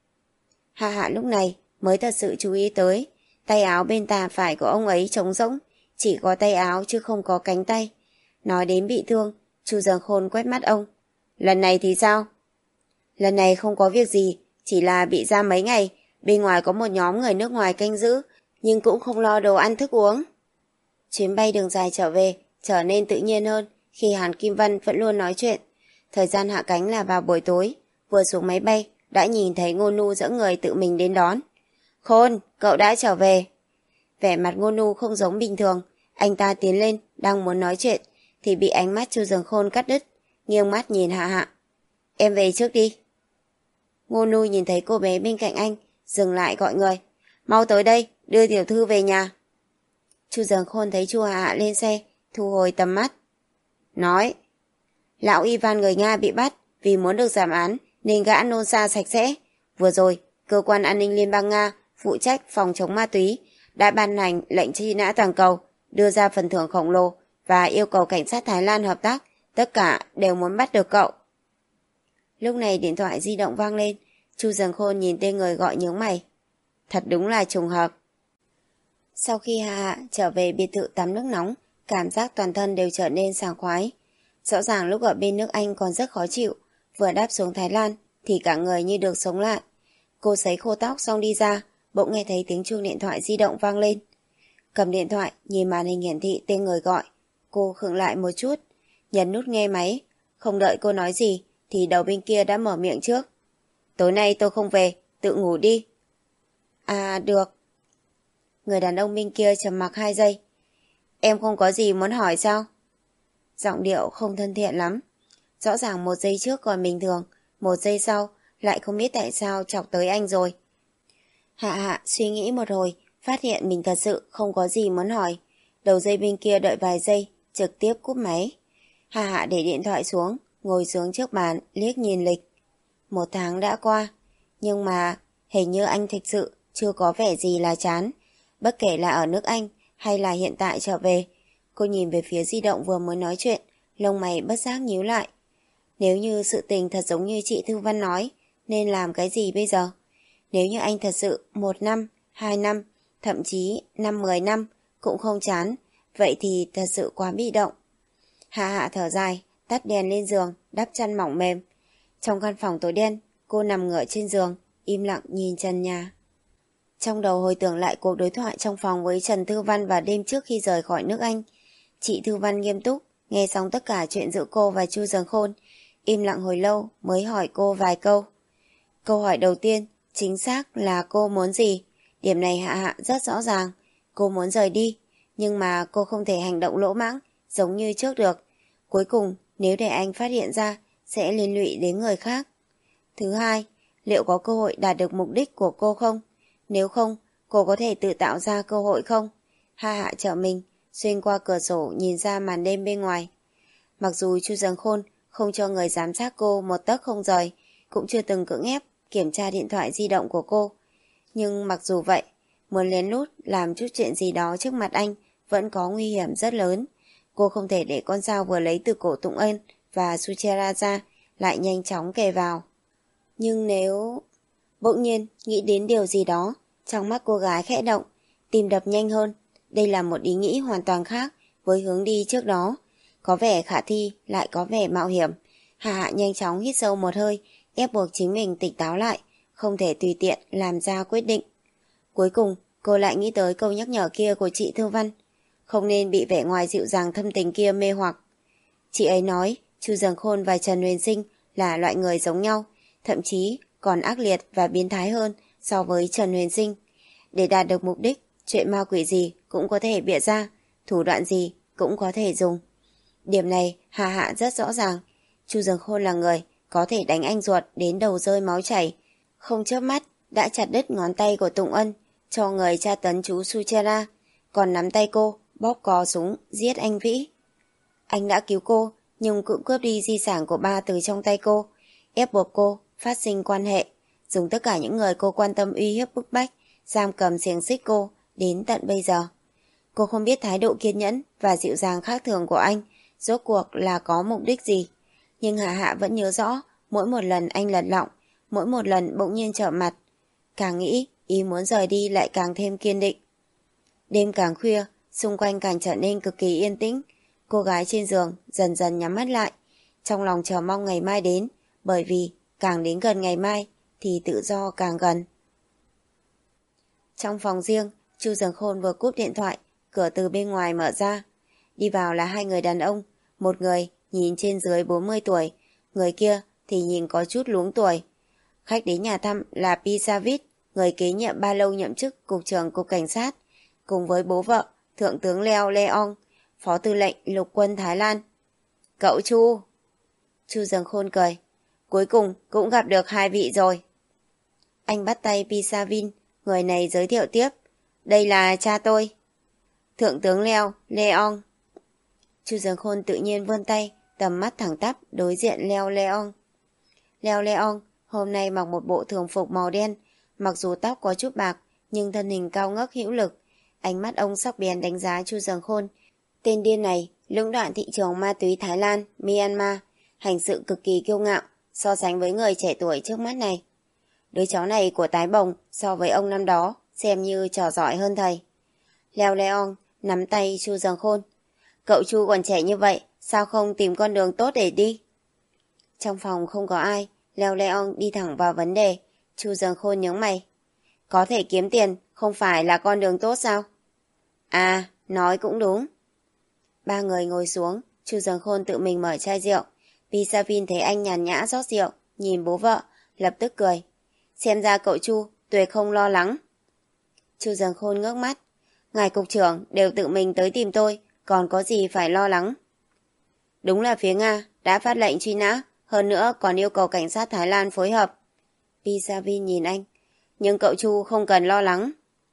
Hạ Hạ lúc này mới thật sự chú ý tới, tay áo bên tà phải của ông ấy trống rỗng, chỉ có tay áo chứ không có cánh tay. Nói đến bị thương, Chu Dương Khôn quét mắt ông. Lần này thì sao? Lần này không có việc gì, chỉ là bị ra mấy ngày, bên ngoài có một nhóm người nước ngoài canh giữ, nhưng cũng không lo đồ ăn thức uống. Chuyến bay đường dài trở về, trở nên tự nhiên hơn khi Hàn Kim Văn vẫn luôn nói chuyện. Thời gian hạ cánh là vào buổi tối, vừa xuống máy bay, đã nhìn thấy Ngô Nu dẫn người tự mình đến đón. Khôn, cậu đã trở về. Vẻ mặt Ngô Nu không giống bình thường, anh ta tiến lên, đang muốn nói chuyện, thì bị ánh mắt Chu Dương Khôn cắt đứt, nghiêng mắt nhìn Hạ Hạ. Em về trước đi. Ngô Nu nhìn thấy cô bé bên cạnh anh, dừng lại gọi người. Mau tới đây, đưa tiểu thư về nhà. Chu Dương Khôn thấy Chu Hạ Hạ lên xe, thu hồi tầm mắt. Nói, lão Ivan người Nga bị bắt vì muốn được giảm án nên gã nôn xa sạch sẽ. Vừa rồi, cơ quan an ninh Liên bang Nga phụ trách phòng chống ma túy đã ban hành lệnh truy nã toàn cầu, đưa ra phần thưởng khổng lồ và yêu cầu cảnh sát Thái Lan hợp tác. Tất cả đều muốn bắt được cậu. Lúc này điện thoại di động vang lên, Chu Dương Khôn nhìn tên người gọi nhướng mày. Thật đúng là trùng hợp. Sau khi Hạ Hạ trở về biệt thự tắm nước nóng, cảm giác toàn thân đều trở nên sảng khoái. Rõ ràng lúc ở bên nước Anh còn rất khó chịu, vừa đáp xuống Thái Lan thì cả người như được sống lại. Cô sấy khô tóc xong đi ra, bỗng nghe thấy tiếng chuông điện thoại di động vang lên. Cầm điện thoại, nhìn màn hình hiển thị tên người gọi. Cô khựng lại một chút, nhấn nút nghe máy. Không đợi cô nói gì, thì đầu bên kia đã mở miệng trước. Tối nay tôi không về, tự ngủ đi. À, được. Người đàn ông bên kia trầm mặc hai giây. Em không có gì muốn hỏi sao? Giọng điệu không thân thiện lắm. Rõ ràng một giây trước còn bình thường, một giây sau lại không biết tại sao chọc tới anh rồi. Hạ Hạ suy nghĩ một hồi, phát hiện mình thật sự không có gì muốn hỏi. Đầu dây bên kia đợi vài giây, trực tiếp cúp máy. Hạ Hạ để điện thoại xuống, ngồi xuống trước bàn, liếc nhìn lịch. Một tháng đã qua, nhưng mà hình như anh thực sự chưa có vẻ gì là chán. Bất kể là ở nước Anh hay là hiện tại trở về. Cô nhìn về phía di động vừa mới nói chuyện, lông mày bất giác nhíu lại. Nếu như sự tình thật giống như chị Thư Văn nói, nên làm cái gì bây giờ? Nếu như anh thật sự một năm, hai năm, thậm chí năm mười năm cũng không chán, vậy thì thật sự quá bị động. Hạ Hạ thở dài, tắt đèn lên giường, đắp chăn mỏng mềm. Trong căn phòng tối đen, cô nằm ngửa trên giường, im lặng nhìn trần nhà. Trong đầu hồi tưởng lại cuộc đối thoại trong phòng với Trần Thư Văn vào đêm trước khi rời khỏi nước Anh. Chị Thư Văn nghiêm túc, nghe xong tất cả chuyện giữa cô và Chu Dương Khôn, im lặng hồi lâu mới hỏi cô vài câu. Câu hỏi đầu tiên, chính xác là cô muốn gì? Điểm này Hạ Hạ rất rõ ràng, cô muốn rời đi, nhưng mà cô không thể hành động lỗ mãng, giống như trước được. Cuối cùng, nếu để anh phát hiện ra, sẽ liên lụy đến người khác. Thứ hai, liệu có cơ hội đạt được mục đích của cô không? Nếu không, cô có thể tự tạo ra cơ hội không? Ha Hạ trở mình, xuyên qua cửa sổ nhìn ra màn đêm bên ngoài. Mặc dù Chu Dần Khôn không cho người giám sát cô một tấc không rời, cũng chưa từng cưỡng ép kiểm tra điện thoại di động của cô. Nhưng mặc dù vậy, muốn lén lút làm chút chuyện gì đó trước mặt anh vẫn có nguy hiểm rất lớn. Cô không thể để con dao vừa lấy từ cổ Tụng Ân và Suchera ra lại nhanh chóng kề vào. Nhưng nếu... Bỗng nhiên nghĩ đến điều gì đó, trong mắt cô gái khẽ động, tim đập nhanh hơn. Đây là một ý nghĩ hoàn toàn khác với hướng đi trước đó. Có vẻ khả thi, lại có vẻ mạo hiểm. Hà Hạ nhanh chóng hít sâu một hơi, ép buộc chính mình tỉnh táo lại, không thể tùy tiện làm ra quyết định. Cuối cùng, cô lại nghĩ tới câu nhắc nhở kia của chị Thư Văn. Không nên bị vẻ ngoài dịu dàng thâm tình kia mê hoặc. Chị ấy nói, Chu Dần Khôn và Trần Huyền Sinh là loại người giống nhau, thậm chí còn ác liệt và biến thái hơn so với Trần Huyền Sinh. Để đạt được mục đích, chuyện ma quỷ gì cũng có thể bịa ra, thủ đoạn gì cũng có thể dùng. Điểm này Hà Hạ rất rõ ràng. Chu Dần Khôn là người có thể đánh anh ruột đến đầu rơi máu chảy, không chớp mắt đã chặt đứt ngón tay của Tụng Ân, cho người tra tấn chú Suchera, còn nắm tay cô bóp cò súng giết anh Vĩ. Anh đã cứu cô, nhưng cũng cướp đi di sản của ba từ trong tay cô, ép buộc cô phát sinh quan hệ, dùng tất cả những người cô quan tâm uy hiếp bức bách, giam cầm xiềng xích cô đến tận bây giờ. Cô không biết thái độ kiên nhẫn và dịu dàng khác thường của anh rốt cuộc là có mục đích gì, nhưng Hạ Hạ vẫn nhớ rõ mỗi một lần anh lật lọng, mỗi một lần bỗng nhiên trở mặt. Càng nghĩ, ý muốn rời đi lại càng thêm kiên định. Đêm càng khuya, xung quanh càng trở nên cực kỳ yên tĩnh. Cô gái trên giường dần dần nhắm mắt lại, trong lòng chờ mong ngày mai đến, bởi vì càng đến gần ngày mai thì tự do càng gần. Trong phòng riêng, Chu Dần Khôn vừa cúp điện thoại, cửa từ bên ngoài mở ra. Đi vào là hai người đàn ông, một người nhìn trên dưới bốn mươi tuổi, người kia thì nhìn có chút luống tuổi. Khách đến nhà thăm là Pisavit, người kế nhiệm ba lâu nhậm chức cục trưởng cục cảnh sát, cùng với bố vợ, Thượng tướng Leo Leong, phó tư lệnh lục quân Thái Lan. Cậu Chu. Chu Dần Khôn cười. Cuối cùng cũng gặp được hai vị rồi. Anh bắt tay Pisavin, người này giới thiệu tiếp. Đây là cha tôi. Thượng tướng Leo Leong. Chu Dần Khôn tự nhiên vươn tay, tầm mắt thẳng tắp đối diện Leo Leong. Leo Leong hôm nay mặc một bộ thường phục màu đen, mặc dù tóc có chút bạc, nhưng thân hình cao ngất hữu lực. Ánh mắt ông sắc bén đánh giá Chu Dần Khôn. Tên điên này lũng đoạn thị trường ma túy Thái Lan, Myanmar, hành sự cực kỳ kiêu ngạo so sánh với người trẻ tuổi trước mắt này. Đứa cháu này của tái bồng so với ông năm đó xem như trò giỏi hơn thầy. Leo Leong nắm tay Chu Dần Khôn. Cậu Chu còn trẻ như vậy, sao không tìm con đường tốt để đi? Trong phòng không có ai, Leo Leong đi thẳng vào vấn đề. Chu Dần Khôn nhướng mày. Có thể kiếm tiền không phải là con đường tốt sao? À, nói cũng đúng. Ba người ngồi xuống, Chu Dần Khôn tự mình mở chai rượu. Pisavin thấy anh nhàn nhã rót rượu, nhìn bố vợ, lập tức cười. Xem ra cậu Chu tuyệt không lo lắng. Chu Dần Khôn ngước mắt. Ngài cục trưởng đều tự mình tới tìm tôi, còn có gì phải lo lắng? Đúng là phía Nga đã phát lệnh truy nã, hơn nữa còn yêu cầu cảnh sát Thái Lan phối hợp. Pisavin nhìn anh. Nhưng cậu Chu không cần lo lắng.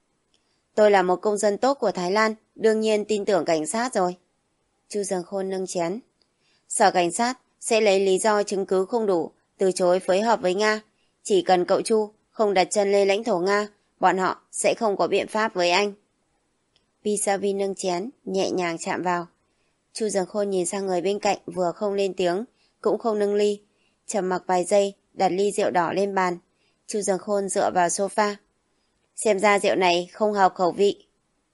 Tôi là một công dân tốt của Thái Lan, đương nhiên tin tưởng cảnh sát rồi. Chu Dần Khôn nâng chén. Sở cảnh sát sẽ lấy lý do chứng cứ không đủ, từ chối phối hợp với Nga. Chỉ cần cậu Chu không đặt chân lên lãnh thổ Nga, bọn họ sẽ không có biện pháp với anh. Pisavin nâng chén, nhẹ nhàng chạm vào. Chu Dần Khôn nhìn sang người bên cạnh, vừa không lên tiếng, cũng không nâng ly. Trầm mặc vài giây, đặt ly rượu đỏ lên bàn. Chu Dần Khôn dựa vào sofa. Xem ra rượu này không hợp khẩu vị.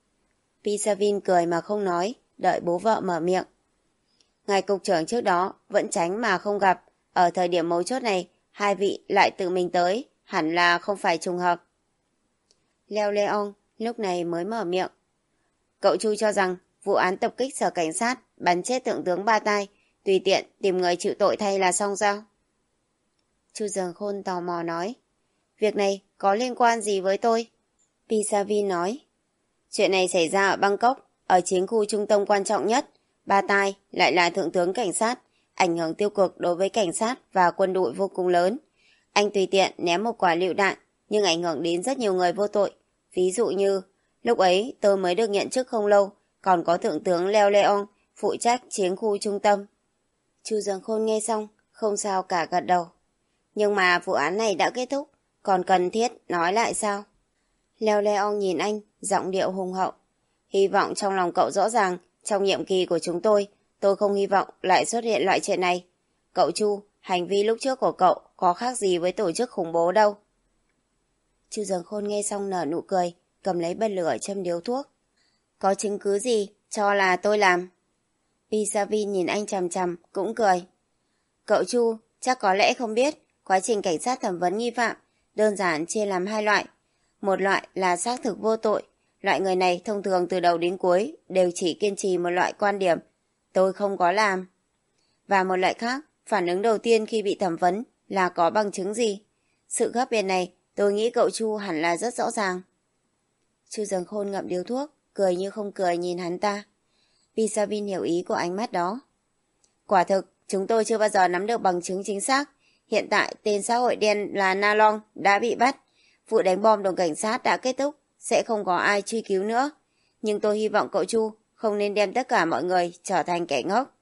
Pisavin cười mà không nói, đợi bố vợ mở miệng. Ngài cục trưởng trước đó vẫn tránh mà không gặp, ở thời điểm mấu chốt này, hai vị lại tự mình tới, hẳn là không phải trùng hợp. Leo Leong lúc này mới mở miệng. Cậu Chu cho rằng vụ án tập kích sở cảnh sát bắn chết thượng tướng Ba Tai, tùy tiện tìm người chịu tội thay là xong sao? Chu Dần Khôn tò mò nói. Việc này có liên quan gì với tôi? Pisavin nói. Chuyện này xảy ra ở Bangkok, ở chiến khu trung tâm quan trọng nhất. Ba Tai lại là thượng tướng cảnh sát, ảnh hưởng tiêu cực đối với cảnh sát và quân đội vô cùng lớn. Anh tùy tiện ném một quả lựu đạn, nhưng ảnh hưởng đến rất nhiều người vô tội. Ví dụ như, lúc ấy tôi mới được nhận chức không lâu, còn có thượng tướng Leo Leon phụ trách chiến khu trung tâm. Chu Dương Khôn nghe xong, không sao cả gật đầu. Nhưng mà vụ án này đã kết thúc, còn cần thiết nói lại sao? Leo Leon nhìn anh, giọng điệu hùng hậu. Hy vọng trong lòng cậu rõ ràng, trong nhiệm kỳ của chúng tôi, tôi không hy vọng lại xuất hiện loại chuyện này. Cậu Chu, hành vi lúc trước của cậu có khác gì với tổ chức khủng bố đâu. Chu Dương Khôn nghe xong nở nụ cười, cầm lấy bật lửa châm điếu thuốc. Có chứng cứ gì cho là tôi làm? Pisavin nhìn anh chằm chằm, cũng cười. Cậu Chu chắc có lẽ không biết, quá trình cảnh sát thẩm vấn nghi phạm đơn giản chia làm hai loại. Một loại là xác thực vô tội. Loại người này thông thường từ đầu đến cuối đều chỉ kiên trì một loại quan điểm, tôi không có làm. Và một loại khác, phản ứng đầu tiên khi bị thẩm vấn là có bằng chứng gì. Sự khác biệt này tôi nghĩ cậu Chu hẳn là rất rõ ràng. Chu Dương Khôn ngậm điếu thuốc, cười như không cười nhìn hắn ta. Pisavin hiểu ý của ánh mắt đó. Quả thực, chúng tôi chưa bao giờ nắm được bằng chứng chính xác. Hiện tại tên xã hội đen là Na Long đã bị bắt. Vụ đánh bom đồn cảnh sát đã kết thúc, sẽ không có ai truy cứu nữa. Nhưng tôi hy vọng cậu Chu không nên đem tất cả mọi người trở thành kẻ ngốc.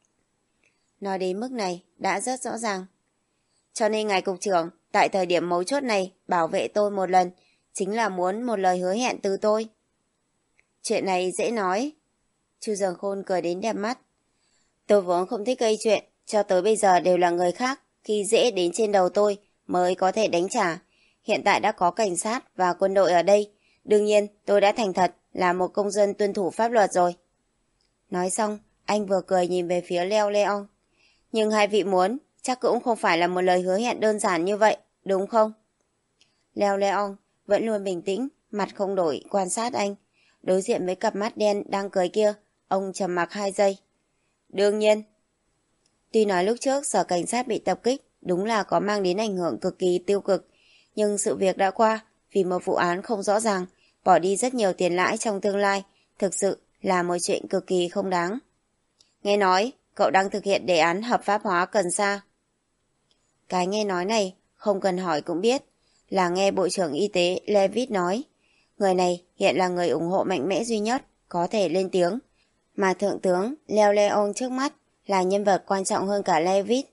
Nói đến mức này đã rất rõ ràng. Cho nên ngài cục trưởng, tại thời điểm mấu chốt này bảo vệ tôi một lần, chính là muốn một lời hứa hẹn từ tôi. Chuyện này dễ nói. Chu Dương Khôn cười đến đẹp mắt. Tôi vốn không thích gây chuyện, cho tới bây giờ đều là người khác, khi dễ đến trên đầu tôi mới có thể đánh trả. Hiện tại đã có cảnh sát và quân đội ở đây, đương nhiên tôi đã thành thật là một công dân tuân thủ pháp luật rồi. Nói xong, anh vừa cười nhìn về phía Leo Leon. Nhưng hai vị muốn, chắc cũng không phải là một lời hứa hẹn đơn giản như vậy, đúng không? Leo Leon vẫn luôn bình tĩnh, mặt không đổi, quan sát anh. Đối diện với cặp mắt đen đang cười kia, ông trầm mặc hai giây. Đương nhiên. Tuy nói lúc trước sở cảnh sát bị tập kích đúng là có mang đến ảnh hưởng cực kỳ tiêu cực, nhưng sự việc đã qua, vì một vụ án không rõ ràng, bỏ đi rất nhiều tiền lãi trong tương lai, thực sự là một chuyện cực kỳ không đáng. Nghe nói, cậu đang thực hiện đề án hợp pháp hóa cần sa. Cái nghe nói này, không cần hỏi cũng biết, là nghe Bộ trưởng Y tế Leavitt nói. Người này hiện là người ủng hộ mạnh mẽ duy nhất, có thể lên tiếng. Mà Thượng tướng Leo Leon trước mắt là nhân vật quan trọng hơn cả Leavitt.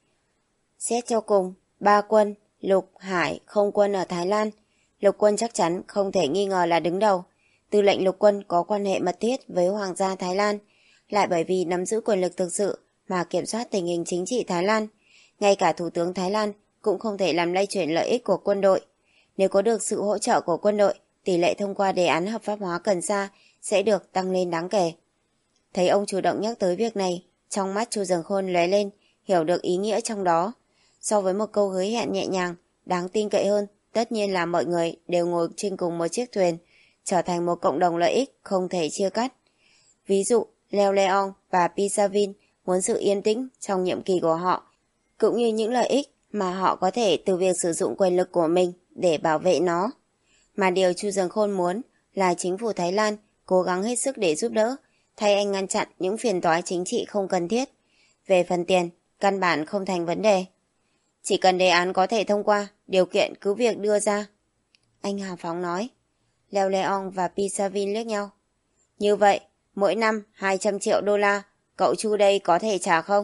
Xét cho cùng, ba quân, lục, hải, không quân ở Thái Lan, lục quân chắc chắn không thể nghi ngờ là đứng đầu. Tư lệnh lục quân có quan hệ mật thiết với Hoàng gia Thái Lan, lại bởi vì nắm giữ quyền lực thực sự mà kiểm soát tình hình chính trị Thái Lan. Ngay cả Thủ tướng Thái Lan cũng không thể làm lay chuyển lợi ích của quân đội. Nếu có được sự hỗ trợ của quân đội, tỷ lệ thông qua đề án hợp pháp hóa cần sa sẽ được tăng lên đáng kể. Thấy ông chủ động nhắc tới việc này, trong mắt Chu Dương Khôn lóe lên, hiểu được ý nghĩa trong đó. So với một câu hứa hẹn nhẹ nhàng, đáng tin cậy hơn, tất nhiên là mọi người đều ngồi trên cùng một chiếc thuyền, trở thành một cộng đồng lợi ích không thể chia cắt. Ví dụ, Leo Leon và Pisavin muốn sự yên tĩnh trong nhiệm kỳ của họ, cũng như những lợi ích mà họ có thể từ việc sử dụng quyền lực của mình để bảo vệ nó. Mà điều Chu Dương Khôn muốn là chính phủ Thái Lan cố gắng hết sức để giúp đỡ, thay anh ngăn chặn những phiền toái chính trị không cần thiết. Về phần tiền, căn bản không thành vấn đề. Chỉ cần đề án có thể thông qua, điều kiện cứ việc đưa ra. Anh hào phóng nói. Leo Leon và Pisavin liếc nhau. Như vậy, mỗi năm hai trăm triệu đô la, cậu Chu đây có thể trả không?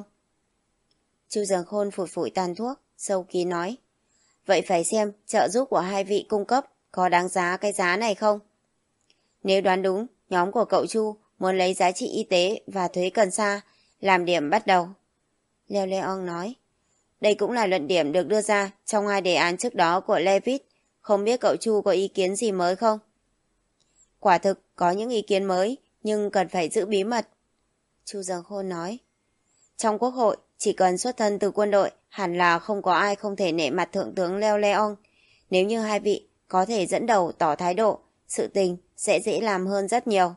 Chu Dương Khôn phủi phủi tàn thuốc, sâu kín nói. Vậy phải xem trợ giúp của hai vị cung cấp có đáng giá cái giá này không? Nếu đoán đúng, nhóm của cậu Chu muốn lấy giá trị y tế và thuế cần sa làm điểm bắt đầu. Leo Leon nói. Đây cũng là luận điểm được đưa ra trong hai đề án trước đó của Leavitt. Không biết cậu Chu có ý kiến gì mới không? Quả thực có những ý kiến mới, nhưng cần phải giữ bí mật. Chu Dương Khôn nói. Trong quốc hội, chỉ cần xuất thân từ quân đội, hẳn là không có ai không thể nể mặt Thượng tướng Leo Leon. Nếu như hai vị có thể dẫn đầu tỏ thái độ, sự tình sẽ dễ làm hơn rất nhiều.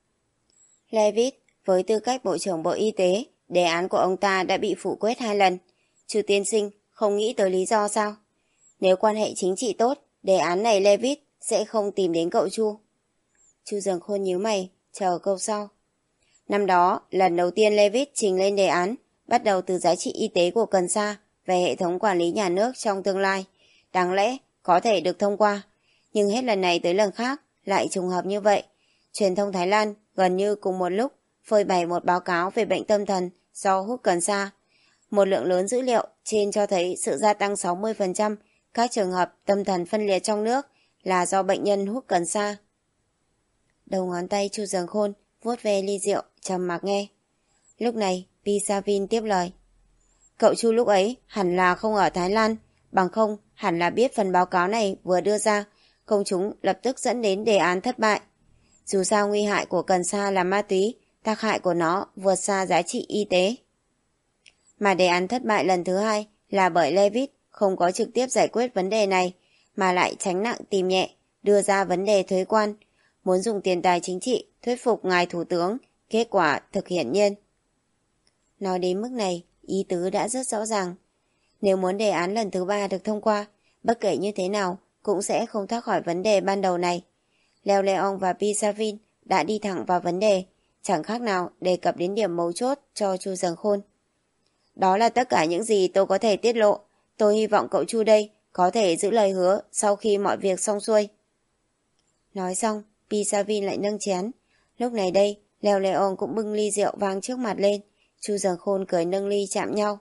Leavitt, với tư cách Bộ trưởng Bộ Y tế, đề án của ông ta đã bị phủ quyết hai lần. Chu tiên sinh không nghĩ tới lý do sao? Nếu quan hệ chính trị tốt, đề án này Leavitt sẽ không tìm đến cậu Chu. Chu Dương Khôn nhíu mày, chờ câu sau. Năm đó, lần đầu tiên Leavitt trình lên đề án, bắt đầu từ giá trị y tế của cần sa về hệ thống quản lý nhà nước trong tương lai, đáng lẽ có thể được thông qua. Nhưng hết lần này tới lần khác lại trùng hợp như vậy. Truyền thông Thái Lan gần như cùng một lúc phơi bày một báo cáo về bệnh tâm thần do hút cần sa. Một lượng lớn dữ liệu trên cho thấy sự gia tăng sáu mươi phần trăm các trường hợp tâm thần phân liệt trong nước là do bệnh nhân hút cần sa. Đầu ngón tay Chu Dường Khôn vuốt ve ly rượu, trầm mặc nghe. Lúc này, Pisavin tiếp lời. Cậu Chu lúc ấy hẳn là không ở Thái Lan, bằng không hẳn là biết phần báo cáo này vừa đưa ra, công chúng lập tức dẫn đến đề án thất bại. Dù sao nguy hại của cần sa là ma túy, tác hại của nó vượt xa giá trị y tế. Mà đề án thất bại lần thứ hai là bởi Levitt không có trực tiếp giải quyết vấn đề này, mà lại tránh nặng tìm nhẹ, đưa ra vấn đề thuế quan, muốn dùng tiền tài chính trị thuyết phục ngài thủ tướng, kết quả thực hiện nhiên. Nói đến mức này, ý tứ đã rất rõ ràng. Nếu muốn đề án lần thứ ba được thông qua, bất kể như thế nào cũng sẽ không thoát khỏi vấn đề ban đầu này. Leo Leong và Pisavin đã đi thẳng vào vấn đề, chẳng khác nào đề cập đến điểm mấu chốt cho Chu Dường Khôn. Đó là tất cả những gì tôi có thể tiết lộ. Tôi hy vọng cậu Chu đây có thể giữ lời hứa sau khi mọi việc xong xuôi. Nói xong, Pisavin lại nâng chén. Lúc này đây, Leo Leong cũng bưng ly rượu vang trước mặt lên. Chu Dường Khôn cười nâng ly chạm nhau.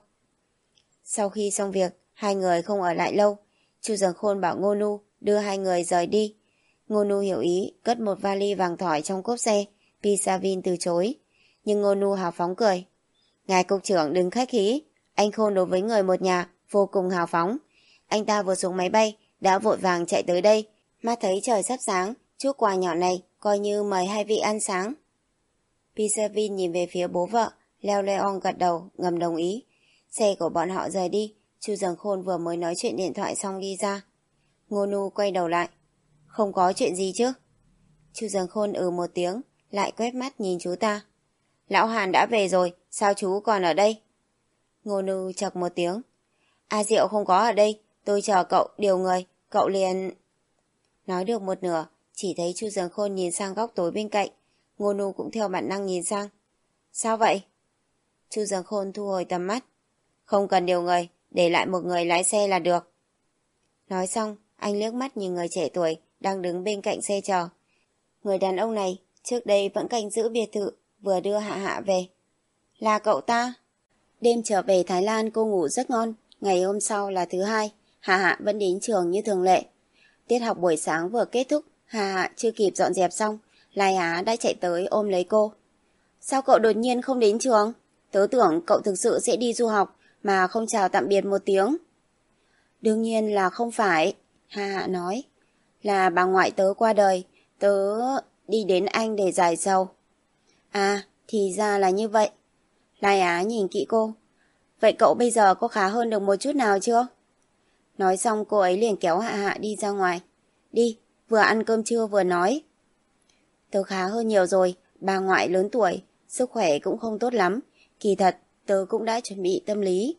Sau khi xong việc, hai người không ở lại lâu. Chu Dường Khôn bảo Ngô Nu đưa hai người rời đi. Ngô Nu hiểu ý, cất một vali vàng thỏi trong cốp xe. Pisavin từ chối. Nhưng Ngô Nu hào phóng cười. Ngài cục trưởng đừng khách khí. Anh Khôn đối với người một nhà vô cùng hào phóng. Anh ta vừa xuống máy bay đã vội vàng chạy tới đây. Mắt thấy trời sắp sáng, chút quà nhỏ này coi như mời hai vị ăn sáng. Pisavin nhìn về phía bố vợ. Leo Leong gật đầu, ngầm đồng ý. Xe của bọn họ rời đi. Chu Dường Khôn vừa mới nói chuyện điện thoại xong đi ra. Ngô Nu quay đầu lại. Không có chuyện gì chứ? Chu Dường Khôn ừ một tiếng, lại quét mắt nhìn chú ta. Lão Hàn đã về rồi, sao chú còn ở đây? Ngô Nu chậc một tiếng. A Diệu không có ở đây, tôi chờ cậu điều người, cậu liền... Nói được một nửa, chỉ thấy Chu Dường Khôn nhìn sang góc tối bên cạnh. Ngô Nu cũng theo bản năng nhìn sang. Sao vậy? Chu Dường Khôn thu hồi tầm mắt. Không cần điều người, để lại một người lái xe là được. Nói xong, anh liếc mắt nhìn người trẻ tuổi đang đứng bên cạnh xe chờ. Người đàn ông này trước đây vẫn canh giữ biệt thự vừa đưa Hạ Hạ về. Là cậu ta? Đêm trở về Thái Lan cô ngủ rất ngon. Ngày hôm sau là thứ hai, Hạ Hạ vẫn đến trường như thường lệ. Tiết học buổi sáng vừa kết thúc, Hạ Hạ chưa kịp dọn dẹp xong, Lai Á đã chạy tới ôm lấy cô. Sao cậu đột nhiên không đến trường? Tớ tưởng cậu thực sự sẽ đi du học mà không chào tạm biệt một tiếng. Đương nhiên là không phải, Hạ Hạ nói. Là bà ngoại tớ qua đời, tớ đi đến Anh để giải sầu. À, thì ra là như vậy. Lai Á nhìn kỹ cô. Vậy cậu bây giờ có khá hơn được một chút nào chưa? Nói xong cô ấy liền kéo Hạ Hạ đi ra ngoài. Đi, vừa ăn cơm trưa vừa nói. Tớ khá hơn nhiều rồi, bà ngoại lớn tuổi, sức khỏe cũng không tốt lắm. Kỳ thật, tớ cũng đã chuẩn bị tâm lý.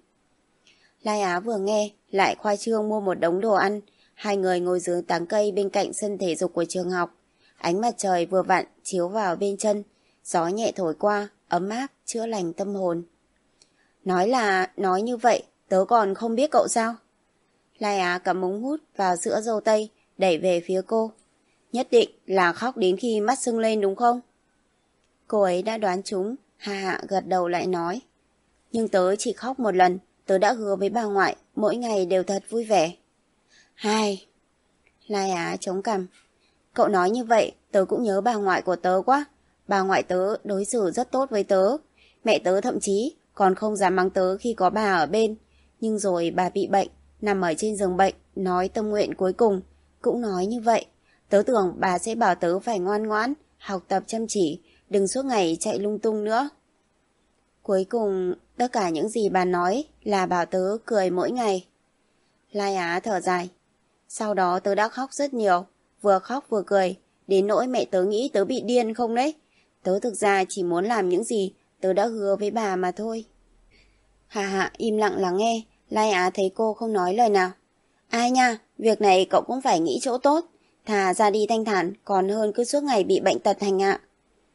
Lai Á vừa nghe, lại khoai trương mua một đống đồ ăn. Hai người ngồi dưới tán cây bên cạnh sân thể dục của trường học. Ánh mặt trời vừa vặn chiếu vào bên chân. Gió nhẹ thổi qua, ấm áp, chữa lành tâm hồn. Nói là, nói như vậy, tớ còn không biết cậu sao? Lai Á cắm ống hút vào giữa râu tây, đẩy về phía cô. Nhất định là khóc đến khi mắt sưng lên đúng không? Cô ấy đã đoán trúng, Hạ Hạ gật đầu lại nói. Nhưng tớ chỉ khóc một lần, tớ đã hứa với bà ngoại, mỗi ngày đều thật vui vẻ. Hai. Lai Á chống cằm. Cậu nói như vậy, tớ cũng nhớ bà ngoại của tớ quá. Bà ngoại tớ đối xử rất tốt với tớ. Mẹ tớ thậm chí còn không dám mắng tớ khi có bà ở bên. Nhưng rồi bà bị bệnh, nằm ở trên giường bệnh, nói tâm nguyện cuối cùng. Cũng nói như vậy. Tớ tưởng bà sẽ bảo tớ phải ngoan ngoãn, học tập chăm chỉ, đừng suốt ngày chạy lung tung nữa. Cuối cùng, tất cả những gì bà nói là bảo tớ cười mỗi ngày. Lai Á thở dài. Sau đó tớ đã khóc rất nhiều, vừa khóc vừa cười, đến nỗi mẹ tớ nghĩ tớ bị điên không đấy. Tớ thực ra chỉ muốn làm những gì tớ đã hứa với bà mà thôi. Hạ Hạ im lặng lắng nghe, Lai Á thấy cô không nói lời nào. Ai nha, việc này cậu cũng phải nghĩ chỗ tốt, thà ra đi thanh thản còn hơn cứ suốt ngày bị bệnh tật hành hạ.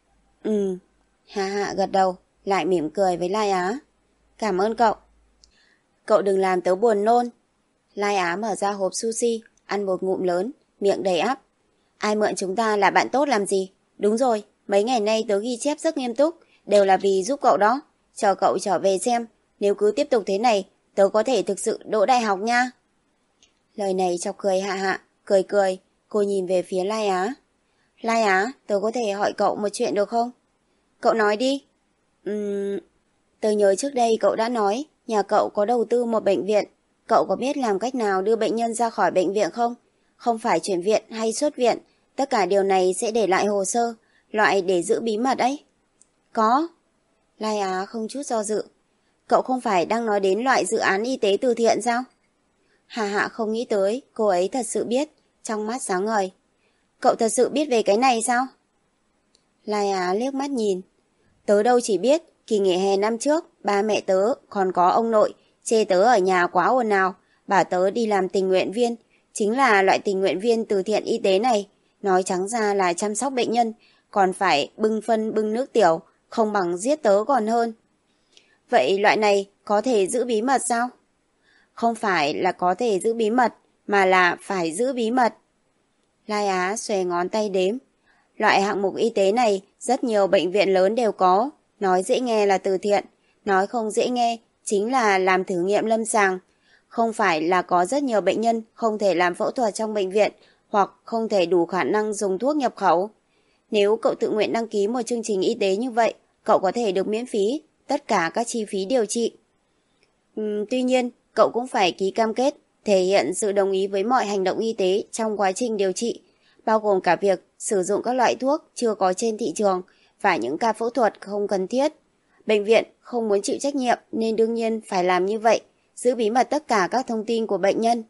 Ừ, Hạ Hạ gật đầu, lại mỉm cười với Lai Á. Cảm ơn cậu. cậu đừng làm tớ buồn nôn. Lai Á mở ra hộp sushi, ăn một ngụm lớn, miệng đầy ắp. Ai mượn chúng ta là bạn tốt làm gì? Đúng rồi, mấy ngày nay tớ ghi chép rất nghiêm túc, đều là vì giúp cậu đó. Chờ cậu trở về xem, nếu cứ tiếp tục thế này, tớ có thể thực sự đỗ đại học nha. Lời này chọc cười Hạ Hạ, cười cười, cô nhìn về phía Lai Á. Lai Á, tớ có thể hỏi cậu một chuyện được không? Cậu nói đi. Ừm, tớ nhớ trước đây cậu đã nói, nhà cậu có đầu tư một bệnh viện. Cậu có biết làm cách nào đưa bệnh nhân ra khỏi bệnh viện không? Không phải chuyển viện hay xuất viện, tất cả điều này sẽ để lại hồ sơ, loại để giữ bí mật ấy. Có. Lai Á không chút do dự. Cậu không phải đang nói đến loại dự án y tế từ thiện sao? Hà Hạ không nghĩ tới, cô ấy thật sự biết, trong mắt sáng ngời. Cậu thật sự biết về cái này sao? Lai Á liếc mắt nhìn. Tớ đâu chỉ biết, kỳ nghỉ hè năm trước, ba mẹ tớ còn có ông nội, chê tớ ở nhà quá ồn ào, bảo tớ đi làm tình nguyện viên, chính là loại tình nguyện viên từ thiện y tế này, nói trắng ra là chăm sóc bệnh nhân, còn phải bưng phân bưng nước tiểu, không bằng giết tớ còn hơn. Vậy loại này có thể giữ bí mật sao? Không phải là có thể giữ bí mật, mà là phải giữ bí mật. Lai Á xòe ngón tay đếm. Loại hạng mục y tế này rất nhiều bệnh viện lớn đều có, nói dễ nghe là từ thiện, nói không dễ nghe chính là làm thử nghiệm lâm sàng. Không phải là có rất nhiều bệnh nhân không thể làm phẫu thuật trong bệnh viện hoặc không thể đủ khả năng dùng thuốc nhập khẩu. Nếu cậu tự nguyện đăng ký một chương trình y tế như vậy, cậu có thể được miễn phí tất cả các chi phí điều trị. Uhm, tuy nhiên, cậu cũng phải ký cam kết, thể hiện sự đồng ý với mọi hành động y tế trong quá trình điều trị, bao gồm cả việc sử dụng các loại thuốc chưa có trên thị trường và những ca phẫu thuật không cần thiết. Bệnh viện không muốn chịu trách nhiệm nên đương nhiên phải làm như vậy, giữ bí mật tất cả các thông tin của bệnh nhân.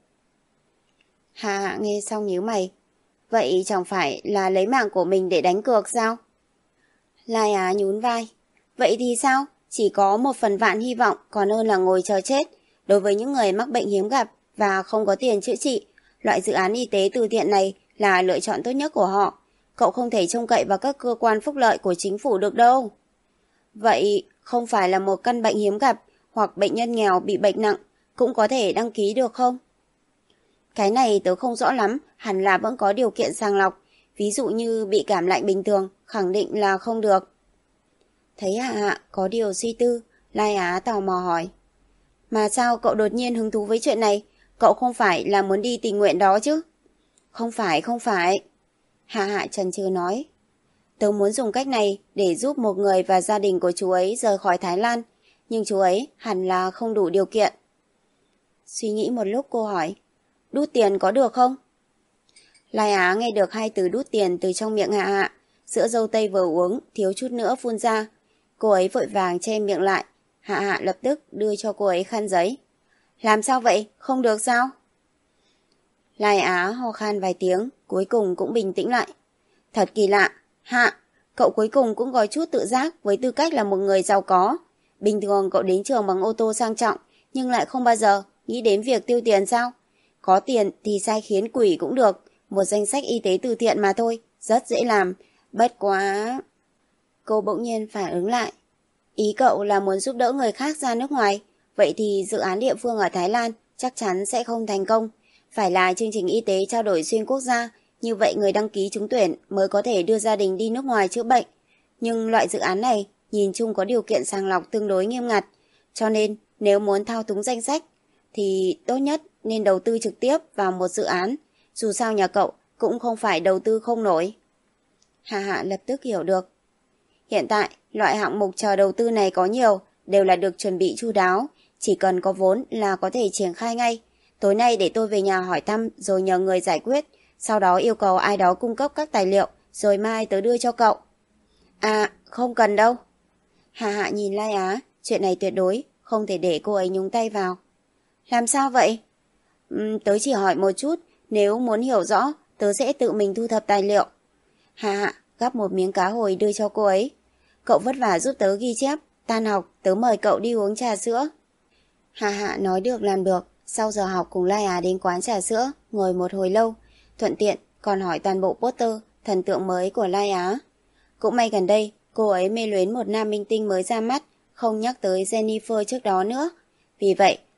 Hà Hạ nghe xong nhíu mày. Vậy chẳng phải là lấy mạng của mình để đánh cược sao? Lai Á nhún vai. Vậy thì sao? Chỉ có một phần vạn hy vọng còn hơn là ngồi chờ chết. Đối với những người mắc bệnh hiếm gặp và không có tiền chữa trị, loại dự án y tế từ thiện này là lựa chọn tốt nhất của họ. Cậu không thể trông cậy vào các cơ quan phúc lợi của chính phủ được đâu. Vậy không phải là một căn bệnh hiếm gặp hoặc bệnh nhân nghèo bị bệnh nặng cũng có thể đăng ký được không? Cái này tớ không rõ lắm, hẳn là vẫn có điều kiện sàng lọc. Ví dụ như bị cảm lạnh bình thường, khẳng định là không được. Thấy Hạ Hạ có điều suy tư, Lai Á tò mò hỏi. Mà sao cậu đột nhiên hứng thú với chuyện này? Cậu không phải là muốn đi tình nguyện đó chứ? Không phải, không phải. Hạ Hạ chần chừ nói. Tớ muốn dùng cách này để giúp một người và gia đình của chú ấy rời khỏi Thái Lan, nhưng chú ấy hẳn là không đủ điều kiện. Suy nghĩ một lúc cô hỏi. Đút tiền có được không? Lai Á nghe được hai từ đút tiền từ trong miệng Hạ Hạ, sữa dâu tây vừa uống thiếu chút nữa phun ra. Cô ấy vội vàng che miệng lại. Hạ Hạ lập tức đưa cho cô ấy khăn giấy. Làm sao vậy? Không được sao? Lai Á ho khan vài tiếng, cuối cùng cũng bình tĩnh lại. Thật kỳ lạ. Hạ, cậu cuối cùng cũng có chút tự giác với tư cách là một người giàu có. Bình thường cậu đến trường bằng ô tô sang trọng, nhưng lại không bao giờ nghĩ đến việc tiêu tiền sao? Có tiền thì sai khiến quỷ cũng được, một danh sách y tế từ thiện mà thôi, rất dễ làm, bất quá... Cô bỗng nhiên phản ứng lại. Ý cậu là muốn giúp đỡ người khác ra nước ngoài, vậy thì dự án địa phương ở Thái Lan chắc chắn sẽ không thành công. Phải là chương trình y tế trao đổi xuyên quốc gia, như vậy người đăng ký trúng tuyển mới có thể đưa gia đình đi nước ngoài chữa bệnh. Nhưng loại dự án này nhìn chung có điều kiện sàng lọc tương đối nghiêm ngặt, cho nên nếu muốn thao túng danh sách thì tốt nhất nên đầu tư trực tiếp vào một dự án, dù sao nhà cậu cũng không phải đầu tư không nổi. Hà Hạ lập tức hiểu được. Hiện tại, loại hạng mục chờ đầu tư này có nhiều, đều là được chuẩn bị chu đáo, chỉ cần có vốn là có thể triển khai ngay. Tối nay để tôi về nhà hỏi thăm rồi nhờ người giải quyết, sau đó yêu cầu ai đó cung cấp các tài liệu, rồi mai tớ đưa cho cậu. À, không cần đâu. Hà Hạ nhìn Lai Á, chuyện này tuyệt đối không thể để cô ấy nhúng tay vào. Làm sao vậy? Uhm, tớ chỉ hỏi một chút, nếu muốn hiểu rõ, tớ sẽ tự mình thu thập tài liệu. Hà Hạ gắp một miếng cá hồi đưa cho cô ấy. Cậu vất vả giúp tớ ghi chép, tan học tớ mời cậu đi uống trà sữa. Hà Hạ nói được làm được, sau giờ học cùng Lai Á đến quán trà sữa, ngồi một hồi lâu, thuận tiện còn hỏi toàn bộ poster, thần tượng mới của Lai Á. Cũng may gần đây, cô ấy mê luyến một nam minh tinh mới ra mắt, không nhắc tới Jennifer trước đó nữa. Vì vậy,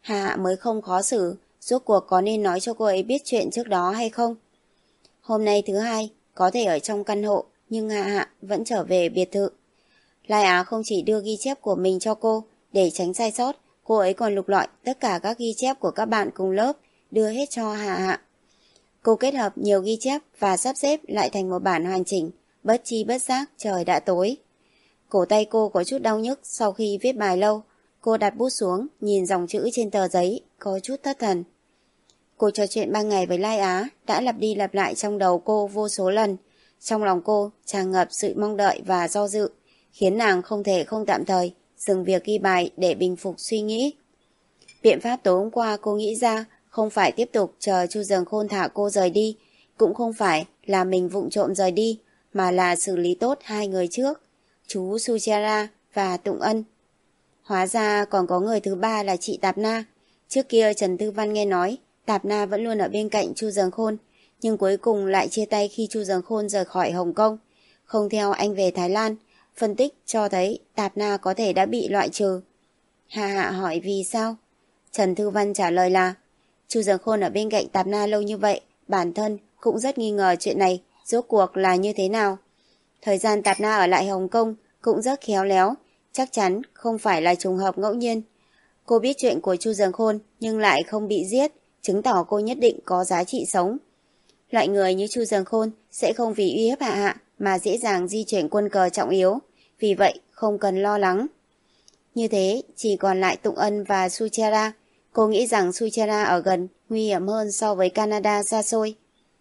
Hạ Hạ mới không khó xử, rốt cuộc có nên nói cho cô ấy biết chuyện trước đó hay không? Hôm nay thứ hai, có thể ở trong căn hộ, nhưng Hạ Hạ vẫn trở về biệt thự. Lai Á không chỉ đưa ghi chép của mình cho cô, để tránh sai sót, cô ấy còn lục lọi tất cả các ghi chép của các bạn cùng lớp, đưa hết cho Hạ Hạ. Cô kết hợp nhiều ghi chép và sắp xếp lại thành một bản hoàn chỉnh, bất chi bất giác trời đã tối. Cổ tay cô có chút đau nhức sau khi viết bài lâu, cô đặt bút xuống, nhìn dòng chữ trên tờ giấy, có chút thất thần. Cuộc trò chuyện ban ngày với Lai Á đã lặp đi lặp lại trong đầu cô vô số lần. Trong lòng cô tràn ngập sự mong đợi và do dự, khiến nàng không thể không tạm thời dừng việc ghi bài để bình phục suy nghĩ. Biện pháp tối hôm qua cô nghĩ ra không phải tiếp tục chờ Chu Dường Khôn thả cô rời đi, cũng không phải là mình vụng trộm rời đi, mà là xử lý tốt hai người trước, chú Suchara và Tụng Ân. Hóa ra còn có người thứ ba là chị Tạp Na. Trước kia Trần Tư Văn nghe nói Tạp Na vẫn luôn ở bên cạnh Chu Dường Khôn, nhưng cuối cùng lại chia tay khi Chu Dường Khôn rời khỏi Hồng Kông, không theo anh về Thái Lan. Phân tích cho thấy Tạp Na có thể đã bị loại trừ. Hạ Hạ hỏi vì sao? Trần Tư Văn trả lời là Chu Dường Khôn ở bên cạnh Tạp Na lâu như vậy, bản thân cũng rất nghi ngờ chuyện này rốt cuộc là như thế nào. Thời gian Tạp Na ở lại Hồng Kông cũng rất khéo léo, chắc chắn không phải là trùng hợp ngẫu nhiên. Cô biết chuyện của Chu Dường Khôn nhưng lại không bị giết, chứng tỏ cô nhất định có giá trị sống. Loại người như Chu Dường Khôn sẽ không vì uy hiếp Hạ Hạ mà dễ dàng di chuyển quân cờ trọng yếu, vì vậy không cần lo lắng. Như thế, chỉ còn lại Tụng Ân và Suchera. Cô nghĩ rằng Suchera ở gần nguy hiểm hơn so với Canada xa xôi.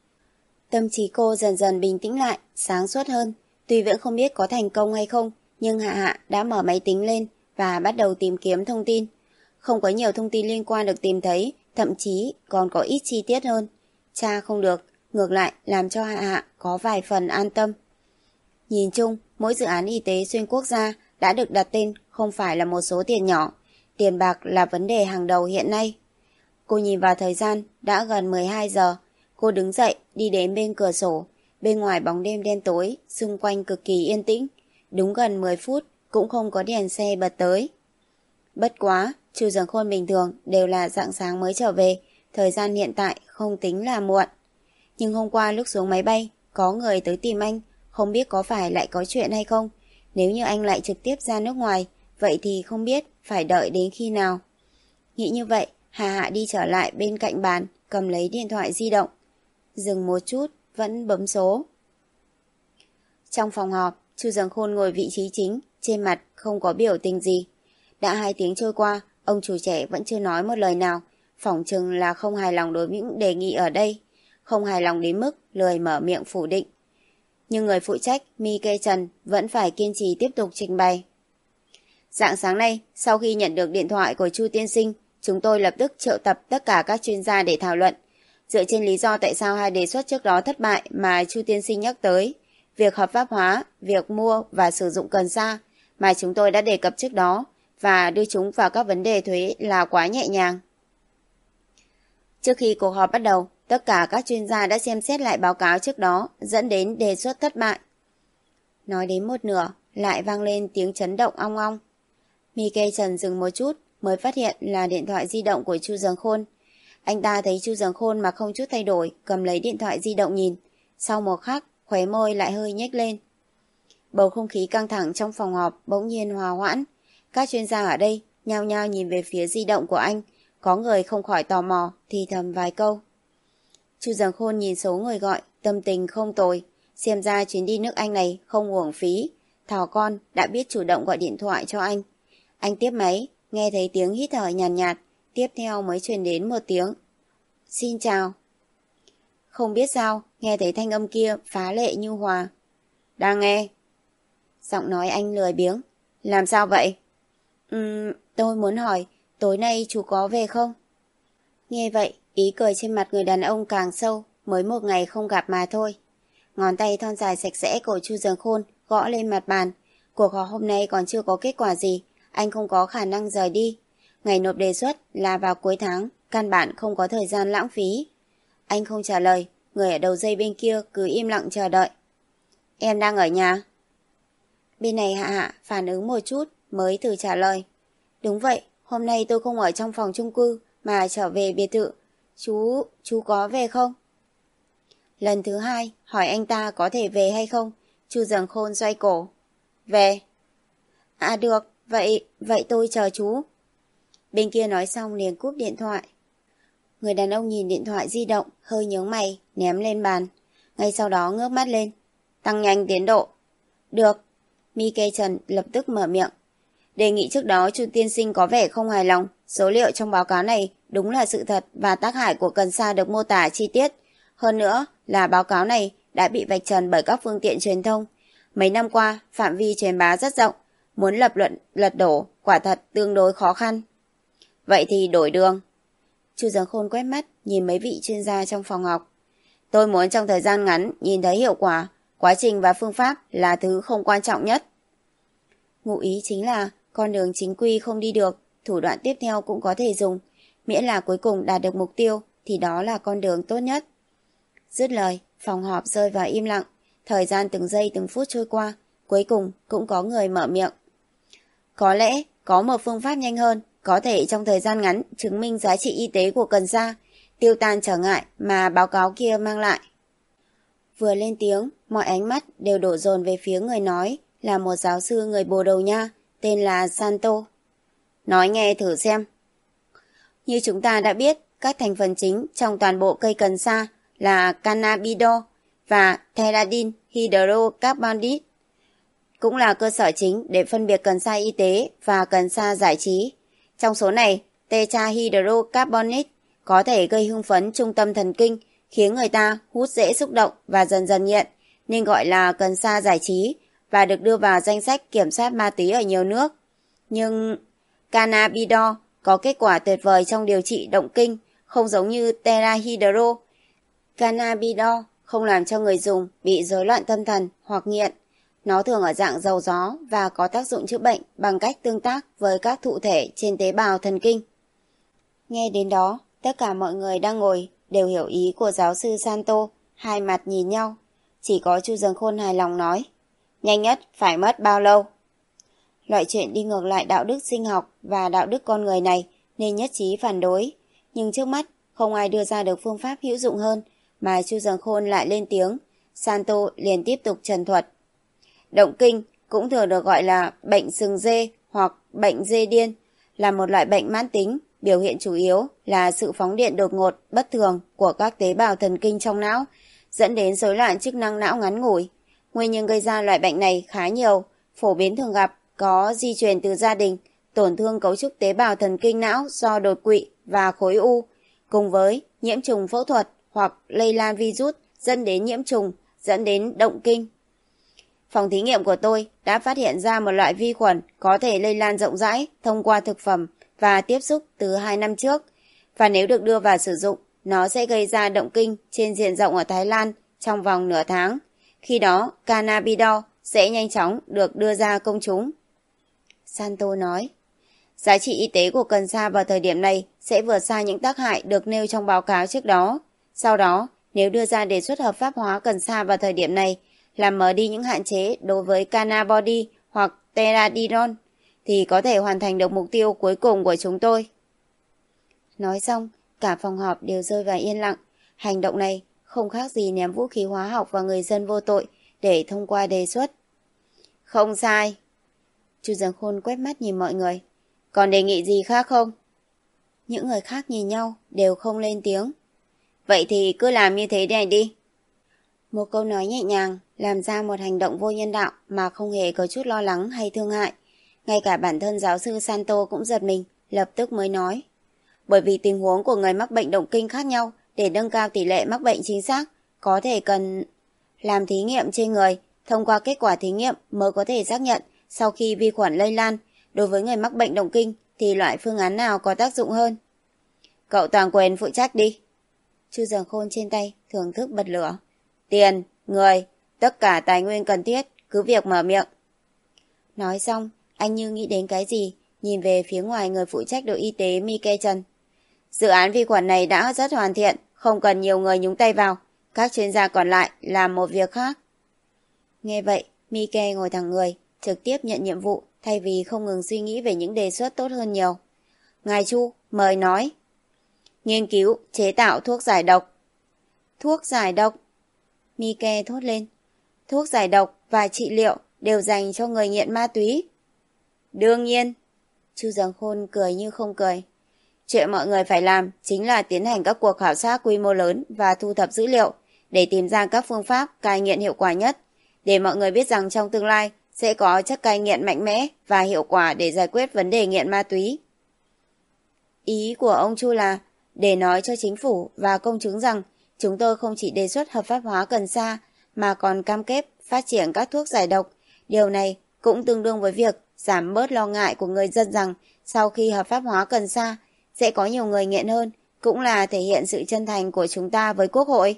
Tâm trí cô dần dần bình tĩnh lại, sáng suốt hơn. Tuy vẫn không biết có thành công hay không, nhưng Hạ Hạ đã mở máy tính lên và bắt đầu tìm kiếm thông tin. Không có nhiều thông tin liên quan được tìm thấy, thậm chí còn có ít chi tiết hơn. Tra không được, ngược lại làm cho Hạ Hạ có vài phần an tâm. Nhìn chung, mỗi dự án y tế xuyên quốc gia đã được đặt tên không phải là một số tiền nhỏ. Tiền bạc là vấn đề hàng đầu hiện nay. Cô nhìn vào thời gian, đã gần mười hai giờ. Cô đứng dậy, đi đến bên cửa sổ. Bên ngoài bóng đêm đen tối, xung quanh cực kỳ yên tĩnh. Đúng gần mười phút, cũng không có đèn xe bật tới. Bất quá, Chu Dường Khôn bình thường đều là rạng sáng mới trở về. Thời gian hiện tại không tính là muộn. Nhưng hôm qua lúc xuống máy bay, có người tới tìm anh, không biết có phải lại có chuyện hay không. Nếu như anh lại trực tiếp ra nước ngoài, vậy thì không biết phải đợi đến khi nào. Nghĩ như vậy, Hà Hạ đi trở lại bên cạnh bàn, cầm lấy điện thoại di động. Dừng một chút, vẫn bấm số. Trong phòng họp, Chu Dường Khôn ngồi vị trí chính, trên mặt không có biểu tình gì. Đã hai tiếng trôi qua, ông chủ trẻ vẫn chưa nói một lời nào, phỏng chừng là không hài lòng đối với những đề nghị ở đây, không hài lòng đến mức lười mở miệng phủ định. Nhưng người phụ trách, Mike Trần, vẫn phải kiên trì tiếp tục trình bày. Rạng sáng nay, sau khi nhận được điện thoại của Chu tiên sinh, chúng tôi lập tức triệu tập tất cả các chuyên gia để thảo luận. Dựa trên lý do tại sao hai đề xuất trước đó thất bại mà Chu tiên sinh nhắc tới, việc hợp pháp hóa, việc mua và sử dụng cần sa mà chúng tôi đã đề cập trước đó và đưa chúng vào các vấn đề thuế là quá nhẹ nhàng. Trước khi cuộc họp bắt đầu, tất cả các chuyên gia đã xem xét lại báo cáo trước đó, dẫn đến đề xuất thất bại. Nói đến một nửa, lại vang lên tiếng chấn động ong ong. Mike Trần dừng một chút, mới phát hiện là điện thoại di động của Chu Dường Khôn. Anh ta thấy Chu Dường Khôn mà không chút thay đổi, cầm lấy điện thoại di động nhìn. Sau một khắc, khóe môi lại hơi nhếch lên. Bầu không khí căng thẳng trong phòng họp bỗng nhiên hòa hoãn. Các chuyên gia ở đây nhao nhao nhìn về phía di động của anh. Có người không khỏi tò mò, thì thầm vài câu. Chu Dường Khôn nhìn số người gọi, tâm tình không tồi. Xem ra chuyến đi nước Anh này không uổng phí. Thỏ con đã biết chủ động gọi điện thoại cho anh. Anh tiếp máy, nghe thấy tiếng hít thở nhàn nhạt, nhạt, tiếp theo mới truyền đến một tiếng. Xin chào. Không biết sao, nghe thấy thanh âm kia phá lệ nhu hòa. Đang nghe. Giọng nói anh lười biếng. Làm sao vậy? Ừm, tôi muốn hỏi, tối nay chú có về không? Nghe vậy, ý cười trên mặt người đàn ông càng sâu, mới một ngày không gặp mà thôi. Ngón tay thon dài sạch sẽ của Chu Dường Khôn gõ lên mặt bàn. Cuộc họp hôm nay còn chưa có kết quả gì, anh không có khả năng rời đi. Ngày nộp đề xuất là vào cuối tháng, căn bản không có thời gian lãng phí. Anh không trả lời, người ở đầu dây bên kia cứ im lặng chờ đợi. Em đang ở nhà. Bên này Hạ Hạ phản ứng một chút mới thử trả lời. Đúng vậy, hôm nay tôi không ở trong phòng chung cư mà trở về biệt thự. Chú, chú có về không? Lần thứ hai, hỏi anh ta có thể về hay không. Chu Dần Khôn xoay cổ. Về. À được, vậy, vậy tôi chờ chú. Bên kia nói xong liền cúp điện thoại. Người đàn ông nhìn điện thoại di động, hơi nhướng mày, ném lên bàn. Ngay sau đó ngước mắt lên. Tăng nhanh tiến độ. Được. Mike Trần lập tức mở miệng. Đề nghị trước đó Chu tiên sinh có vẻ không hài lòng. Số liệu trong báo cáo này đúng là sự thật và tác hại của cần sa được mô tả chi tiết. Hơn nữa là báo cáo này đã bị vạch trần bởi các phương tiện truyền thông. Mấy năm qua, phạm vi truyền bá rất rộng. Muốn lập luận lật đổ quả thật tương đối khó khăn. Vậy thì đổi đường. Chu Dần Khôn quét mắt nhìn mấy vị chuyên gia trong phòng học. Tôi muốn trong thời gian ngắn nhìn thấy hiệu quả. Quá trình và phương pháp là thứ không quan trọng nhất. Ngụ ý chính là con đường chính quy không đi được, thủ đoạn tiếp theo cũng có thể dùng. Miễn là cuối cùng đạt được mục tiêu thì đó là con đường tốt nhất. Dứt lời, phòng họp rơi vào im lặng. Thời gian từng giây từng phút trôi qua, cuối cùng cũng có người mở miệng. Có lẽ có một phương pháp nhanh hơn, có thể trong thời gian ngắn chứng minh giá trị y tế của cần sa, tiêu tan trở ngại mà báo cáo kia mang lại. Vừa lên tiếng, mọi ánh mắt đều đổ dồn về phía người nói là một giáo sư người Bồ Đào Nha, tên là Santo. Nói nghe thử xem. Như chúng ta đã biết, các thành phần chính trong toàn bộ cây cần sa là cannabidiol và terradin hydrocarbonate, cũng là cơ sở chính để phân biệt cần sa y tế và cần sa giải trí. Trong số này, tetrahydrocarbonate có thể gây hưng phấn trung tâm thần kinh, khiến người ta hút dễ xúc động và dần dần nghiện, nên gọi là cần sa giải trí và được đưa vào danh sách kiểm soát ma túy ở nhiều nước. Nhưng cannabidiol có kết quả tuyệt vời trong điều trị động kinh, không giống như tetrahydro. Cannabidiol không làm cho người dùng bị rối loạn tâm thần hoặc nghiện. Nó thường ở dạng dầu gió và có tác dụng chữa bệnh bằng cách tương tác với các thụ thể trên tế bào thần kinh. Nghe đến đó, tất cả mọi người đang ngồi đều hiểu ý của giáo sư Santo, hai mặt nhìn nhau. Chỉ có Chu Dần Khôn hài lòng nói, nhanh nhất phải mất bao lâu? Loại chuyện đi ngược lại đạo đức sinh học và đạo đức con người này nên nhất trí phản đối. Nhưng trước mắt không ai đưa ra được phương pháp hữu dụng hơn mà Chu Dần Khôn lại lên tiếng. Santo liền tiếp tục trần thuật. Động kinh cũng thường được gọi là bệnh sừng dê hoặc bệnh dê điên, là một loại bệnh mãn tính, biểu hiện chủ yếu là sự phóng điện đột ngột, bất thường của các tế bào thần kinh trong não, dẫn đến rối loạn chức năng não ngắn ngủi. Nguyên nhân gây ra loại bệnh này khá nhiều, phổ biến thường gặp có di truyền từ gia đình, tổn thương cấu trúc tế bào thần kinh não do đột quỵ và khối u, cùng với nhiễm trùng phẫu thuật hoặc lây lan virus dẫn đến nhiễm trùng, dẫn đến động kinh. Phòng thí nghiệm của tôi đã phát hiện ra một loại vi khuẩn có thể lây lan rộng rãi thông qua thực phẩm và tiếp xúc từ hai năm trước, và nếu được đưa vào sử dụng, nó sẽ gây ra động kinh trên diện rộng ở Thái Lan trong vòng nửa tháng. Khi đó, cannabidiol sẽ nhanh chóng được đưa ra công chúng. Santo nói, giá trị y tế của cần sa vào thời điểm này sẽ vượt xa những tác hại được nêu trong báo cáo trước đó. Sau đó, nếu đưa ra đề xuất hợp pháp hóa cần sa vào thời điểm này, làm mở đi những hạn chế đối với cannabis hoặc terradinol, thì có thể hoàn thành được mục tiêu cuối cùng của chúng tôi. Nói xong, cả phòng họp đều rơi vào yên lặng. Hành động này không khác gì ném vũ khí hóa học vào người dân vô tội để thông qua đề xuất. Không sai. Chu Dần Khôn quét mắt nhìn mọi người. Còn đề nghị gì khác không? Những người khác nhìn nhau đều không lên tiếng. Vậy thì cứ làm như thế này đi. Một câu nói nhẹ nhàng làm ra một hành động vô nhân đạo mà không hề có chút lo lắng hay thương hại. Ngay cả bản thân giáo sư Santo cũng giật mình, lập tức mới nói. Bởi vì tình huống của người mắc bệnh động kinh khác nhau, để nâng cao tỷ lệ mắc bệnh chính xác, có thể cần làm thí nghiệm trên người. Thông qua kết quả thí nghiệm mới có thể xác nhận sau khi vi khuẩn lây lan, đối với người mắc bệnh động kinh thì loại phương án nào có tác dụng hơn. Cậu toàn quyền phụ trách đi. Chu Dần Khôn trên tay thưởng thức bật lửa. Tiền, người, tất cả tài nguyên cần thiết, cứ việc mở miệng. Nói xong, anh như nghĩ đến cái gì, nhìn về phía ngoài người phụ trách đội y tế Mike Trần. Dự án vi khuẩn này đã rất hoàn thiện, không cần nhiều người nhúng tay vào. Các chuyên gia còn lại làm một việc khác. Nghe vậy, Mike ngồi thẳng người, trực tiếp nhận nhiệm vụ thay vì không ngừng suy nghĩ về những đề xuất tốt hơn nhiều. Ngài Chu, mời nói. Nghiên cứu, chế tạo thuốc giải độc. Thuốc giải độc? Mike thốt lên. Thuốc giải độc và trị liệu đều dành cho người nghiện ma túy. Đương nhiên. Chu Giằng Khôn cười như không cười. Chuyện mọi người phải làm chính là tiến hành các cuộc khảo sát quy mô lớn và thu thập dữ liệu để tìm ra các phương pháp cai nghiện hiệu quả nhất, để mọi người biết rằng trong tương lai sẽ có chất cai nghiện mạnh mẽ và hiệu quả để giải quyết vấn đề nghiện ma túy. Ý của ông Chu là để nói cho chính phủ và công chúng rằng chúng tôi không chỉ đề xuất hợp pháp hóa cần sa mà còn cam kết phát triển các thuốc giải độc. Điều này cũng tương đương với việc giảm bớt lo ngại của người dân rằng sau khi hợp pháp hóa cần sa sẽ có nhiều người nghiện hơn, cũng là thể hiện sự chân thành của chúng ta với Quốc hội.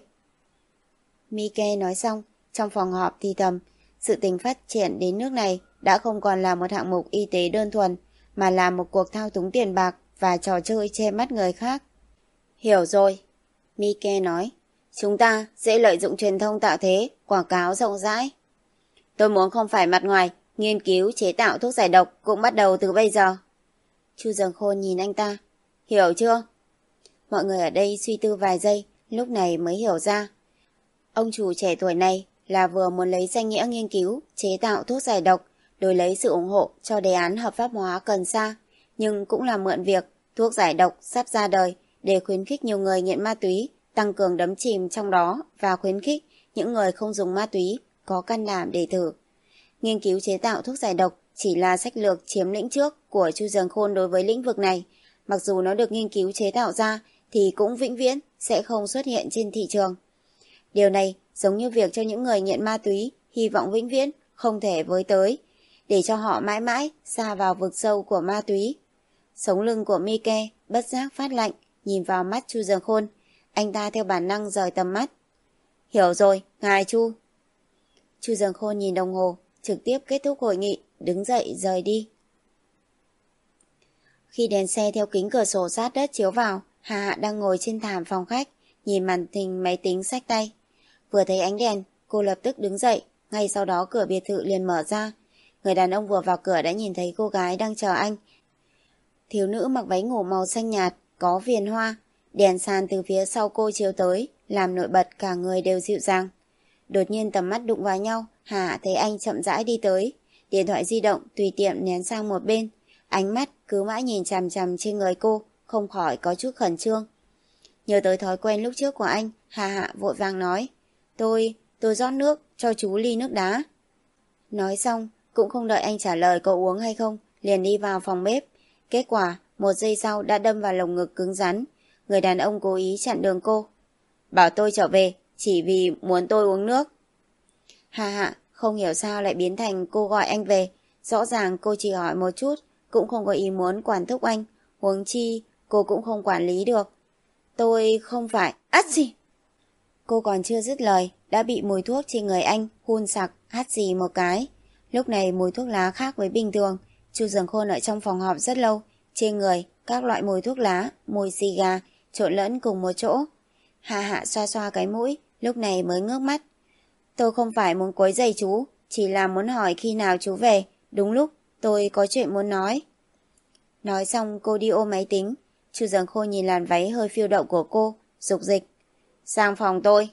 Mike nói xong, trong phòng họp thì thầm, sự tình phát triển đến nước này đã không còn là một hạng mục y tế đơn thuần, mà là một cuộc thao túng tiền bạc và trò chơi che mắt người khác. Hiểu rồi, Mike nói, chúng ta sẽ lợi dụng truyền thông tạo thế, quảng cáo rộng rãi. Tôi muốn không phải mặt ngoài, nghiên cứu chế tạo thuốc giải độc cũng bắt đầu từ bây giờ. Chu Giằng Khôn nhìn anh ta, hiểu chưa? Mọi người ở đây suy tư vài giây, lúc này mới hiểu ra. Ông chủ trẻ tuổi này là vừa muốn lấy danh nghĩa nghiên cứu, chế tạo thuốc giải độc, đổi lấy sự ủng hộ cho đề án hợp pháp hóa cần sa, nhưng cũng là mượn việc thuốc giải độc sắp ra đời để khuyến khích nhiều người nghiện ma túy, tăng cường đắm chìm trong đó và khuyến khích những người không dùng ma túy có can đảm để thử. Nghiên cứu chế tạo thuốc giải độc chỉ là sách lược chiếm lĩnh trước của Chu Giằng Khôn đối với lĩnh vực này. Mặc dù nó được nghiên cứu chế tạo ra thì cũng vĩnh viễn sẽ không xuất hiện trên thị trường. Điều này giống như việc cho những người nghiện ma túy hy vọng vĩnh viễn không thể với tới, để cho họ mãi mãi sa vào vực sâu của ma túy. Sống lưng của Mike bất giác phát lạnh, nhìn vào mắt Chu Giằng Khôn. Anh ta theo bản năng rời tầm mắt. Hiểu rồi, ngài Chu. Chu Giằng Khôn nhìn đồng hồ, trực tiếp kết thúc hội nghị, đứng dậy rời đi. Khi đèn xe theo kính cửa sổ sát đất chiếu vào, Hà Hạ đang ngồi trên thảm phòng khách, nhìn màn hình máy tính xách tay. Vừa thấy ánh đèn, cô lập tức đứng dậy, ngay sau đó cửa biệt thự liền mở ra. Người đàn ông vừa vào cửa đã nhìn thấy cô gái đang chờ anh. Thiếu nữ mặc váy ngủ màu xanh nhạt, có viền hoa, đèn sàn từ phía sau cô chiếu tới, làm nổi bật cả người đều dịu dàng. Đột nhiên tầm mắt đụng vào nhau, Hà Hạ thấy anh chậm rãi đi tới, điện thoại di động tùy tiện ném sang một bên, ánh mắt cứ mãi nhìn chằm chằm trên người cô, không khỏi có chút khẩn trương. Nhớ tới thói quen lúc trước của anh, Hà Hạ vội vàng nói, Tôi, tôi rót nước, cho chú ly nước đá. Nói xong, cũng không đợi anh trả lời có uống hay không, liền đi vào phòng bếp. Kết quả, một giây sau đã đâm vào lồng ngực cứng rắn. Người đàn ông cố ý chặn đường cô. Bảo tôi trở về, chỉ vì muốn tôi uống nước. Hà Hạ không hiểu sao lại biến thành cô gọi anh về. Rõ ràng cô chỉ hỏi một chút, cũng không có ý muốn quản thúc anh. Huống chi, cô cũng không quản lý được. Tôi không phải... Át gì? Cô còn chưa dứt lời, đã bị mùi thuốc trên người anh hun sặc, hắt xì một cái. Lúc này mùi thuốc lá khác với bình thường. Chu Giằng Khôn ở trong phòng họp rất lâu, trên người các loại mùi thuốc lá, mùi xì gà trộn lẫn cùng một chỗ. Hạ Hạ xoa xoa cái mũi, lúc này mới ngước mắt. Tôi không phải muốn quấy rầy chú, chỉ là muốn hỏi khi nào chú về. Đúng lúc tôi có chuyện muốn nói. Nói xong cô đi ôm máy tính. Chu Giằng Khôn nhìn làn váy hơi phiêu động của cô, dục dịch. Sang phòng tôi.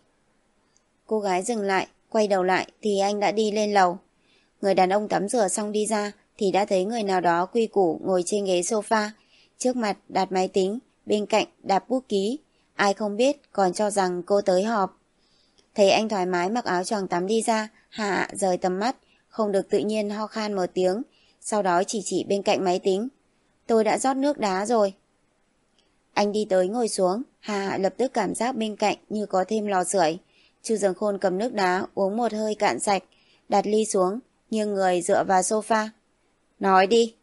Cô gái dừng lại, quay đầu lại thì anh đã đi lên lầu. Người đàn ông tắm rửa xong đi ra thì đã thấy người nào đó quy củ ngồi trên ghế sofa, trước mặt đặt máy tính, bên cạnh đặt bút ký. Ai không biết còn cho rằng cô tới họp. Thấy anh thoải mái mặc áo choàng tắm đi ra, Hạ rời tầm mắt, không được tự nhiên ho khan một tiếng, sau đó chỉ chỉ bên cạnh máy tính. Tôi đã rót nước đá rồi. Anh đi tới ngồi xuống, Hạ lập tức cảm giác bên cạnh như có thêm lò sưởi. Chu Giằng Khôn cầm nước đá uống một hơi cạn sạch, đặt ly xuống, nghiêng người dựa vào sofa. Nói đi.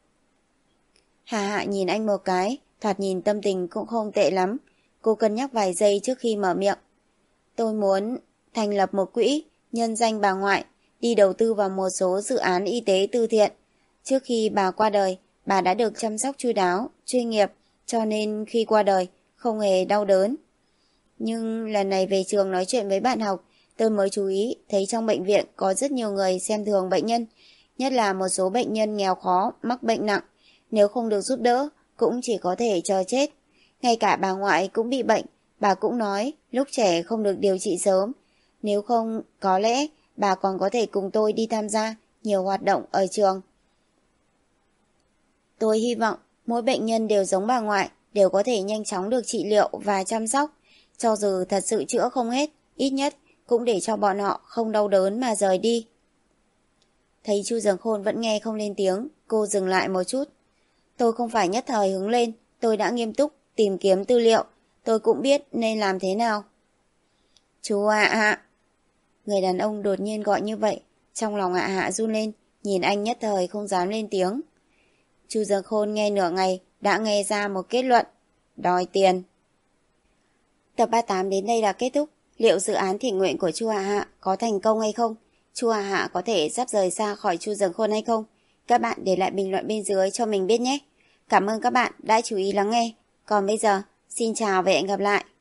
Hà Hạ nhìn anh một cái, thoạt nhìn tâm tình cũng không tệ lắm. Cô cân nhắc vài giây trước khi mở miệng. Tôi muốn thành lập một quỹ, nhân danh bà ngoại, đi đầu tư vào một số dự án y tế từ thiện. Trước khi bà qua đời, bà đã được chăm sóc chu đáo, chuyên nghiệp, cho nên khi qua đời, không hề đau đớn. Nhưng lần này về trường nói chuyện với bạn học, tôi mới chú ý thấy trong bệnh viện có rất nhiều người xem thường bệnh nhân, nhất là một số bệnh nhân nghèo khó, mắc bệnh nặng. Nếu không được giúp đỡ, cũng chỉ có thể chờ chết. Ngay cả bà ngoại cũng bị bệnh, bà cũng nói lúc trẻ không được điều trị sớm. Nếu không, có lẽ bà còn có thể cùng tôi đi tham gia nhiều hoạt động ở trường. Tôi hy vọng mỗi bệnh nhân đều giống bà ngoại, đều có thể nhanh chóng được trị liệu và chăm sóc. Cho dù thật sự chữa không hết, ít nhất cũng để cho bọn họ không đau đớn mà rời đi. Thấy Chu Dường Khôn vẫn nghe không lên tiếng, cô dừng lại một chút. Tôi không phải nhất thời hứng lên, tôi đã nghiêm túc tìm kiếm tư liệu, tôi cũng biết nên làm thế nào. Chú ạ ạ. Người đàn ông đột nhiên gọi như vậy, trong lòng ạ hạ run lên, nhìn anh nhất thời không dám lên tiếng. Chu Dường Khôn nghe nửa ngày, đã nghe ra một kết luận, đòi tiền. Tập ba mươi tám đến đây là kết thúc. Liệu dự án thiện nguyện của Chu Hạ Hạ có thành công hay không? Chu Hạ Hạ có thể sắp rời xa khỏi Chu Dường Khôn hay không? Các bạn để lại bình luận bên dưới cho mình biết nhé. Cảm ơn các bạn đã chú ý lắng nghe. Còn bây giờ, xin chào và hẹn gặp lại.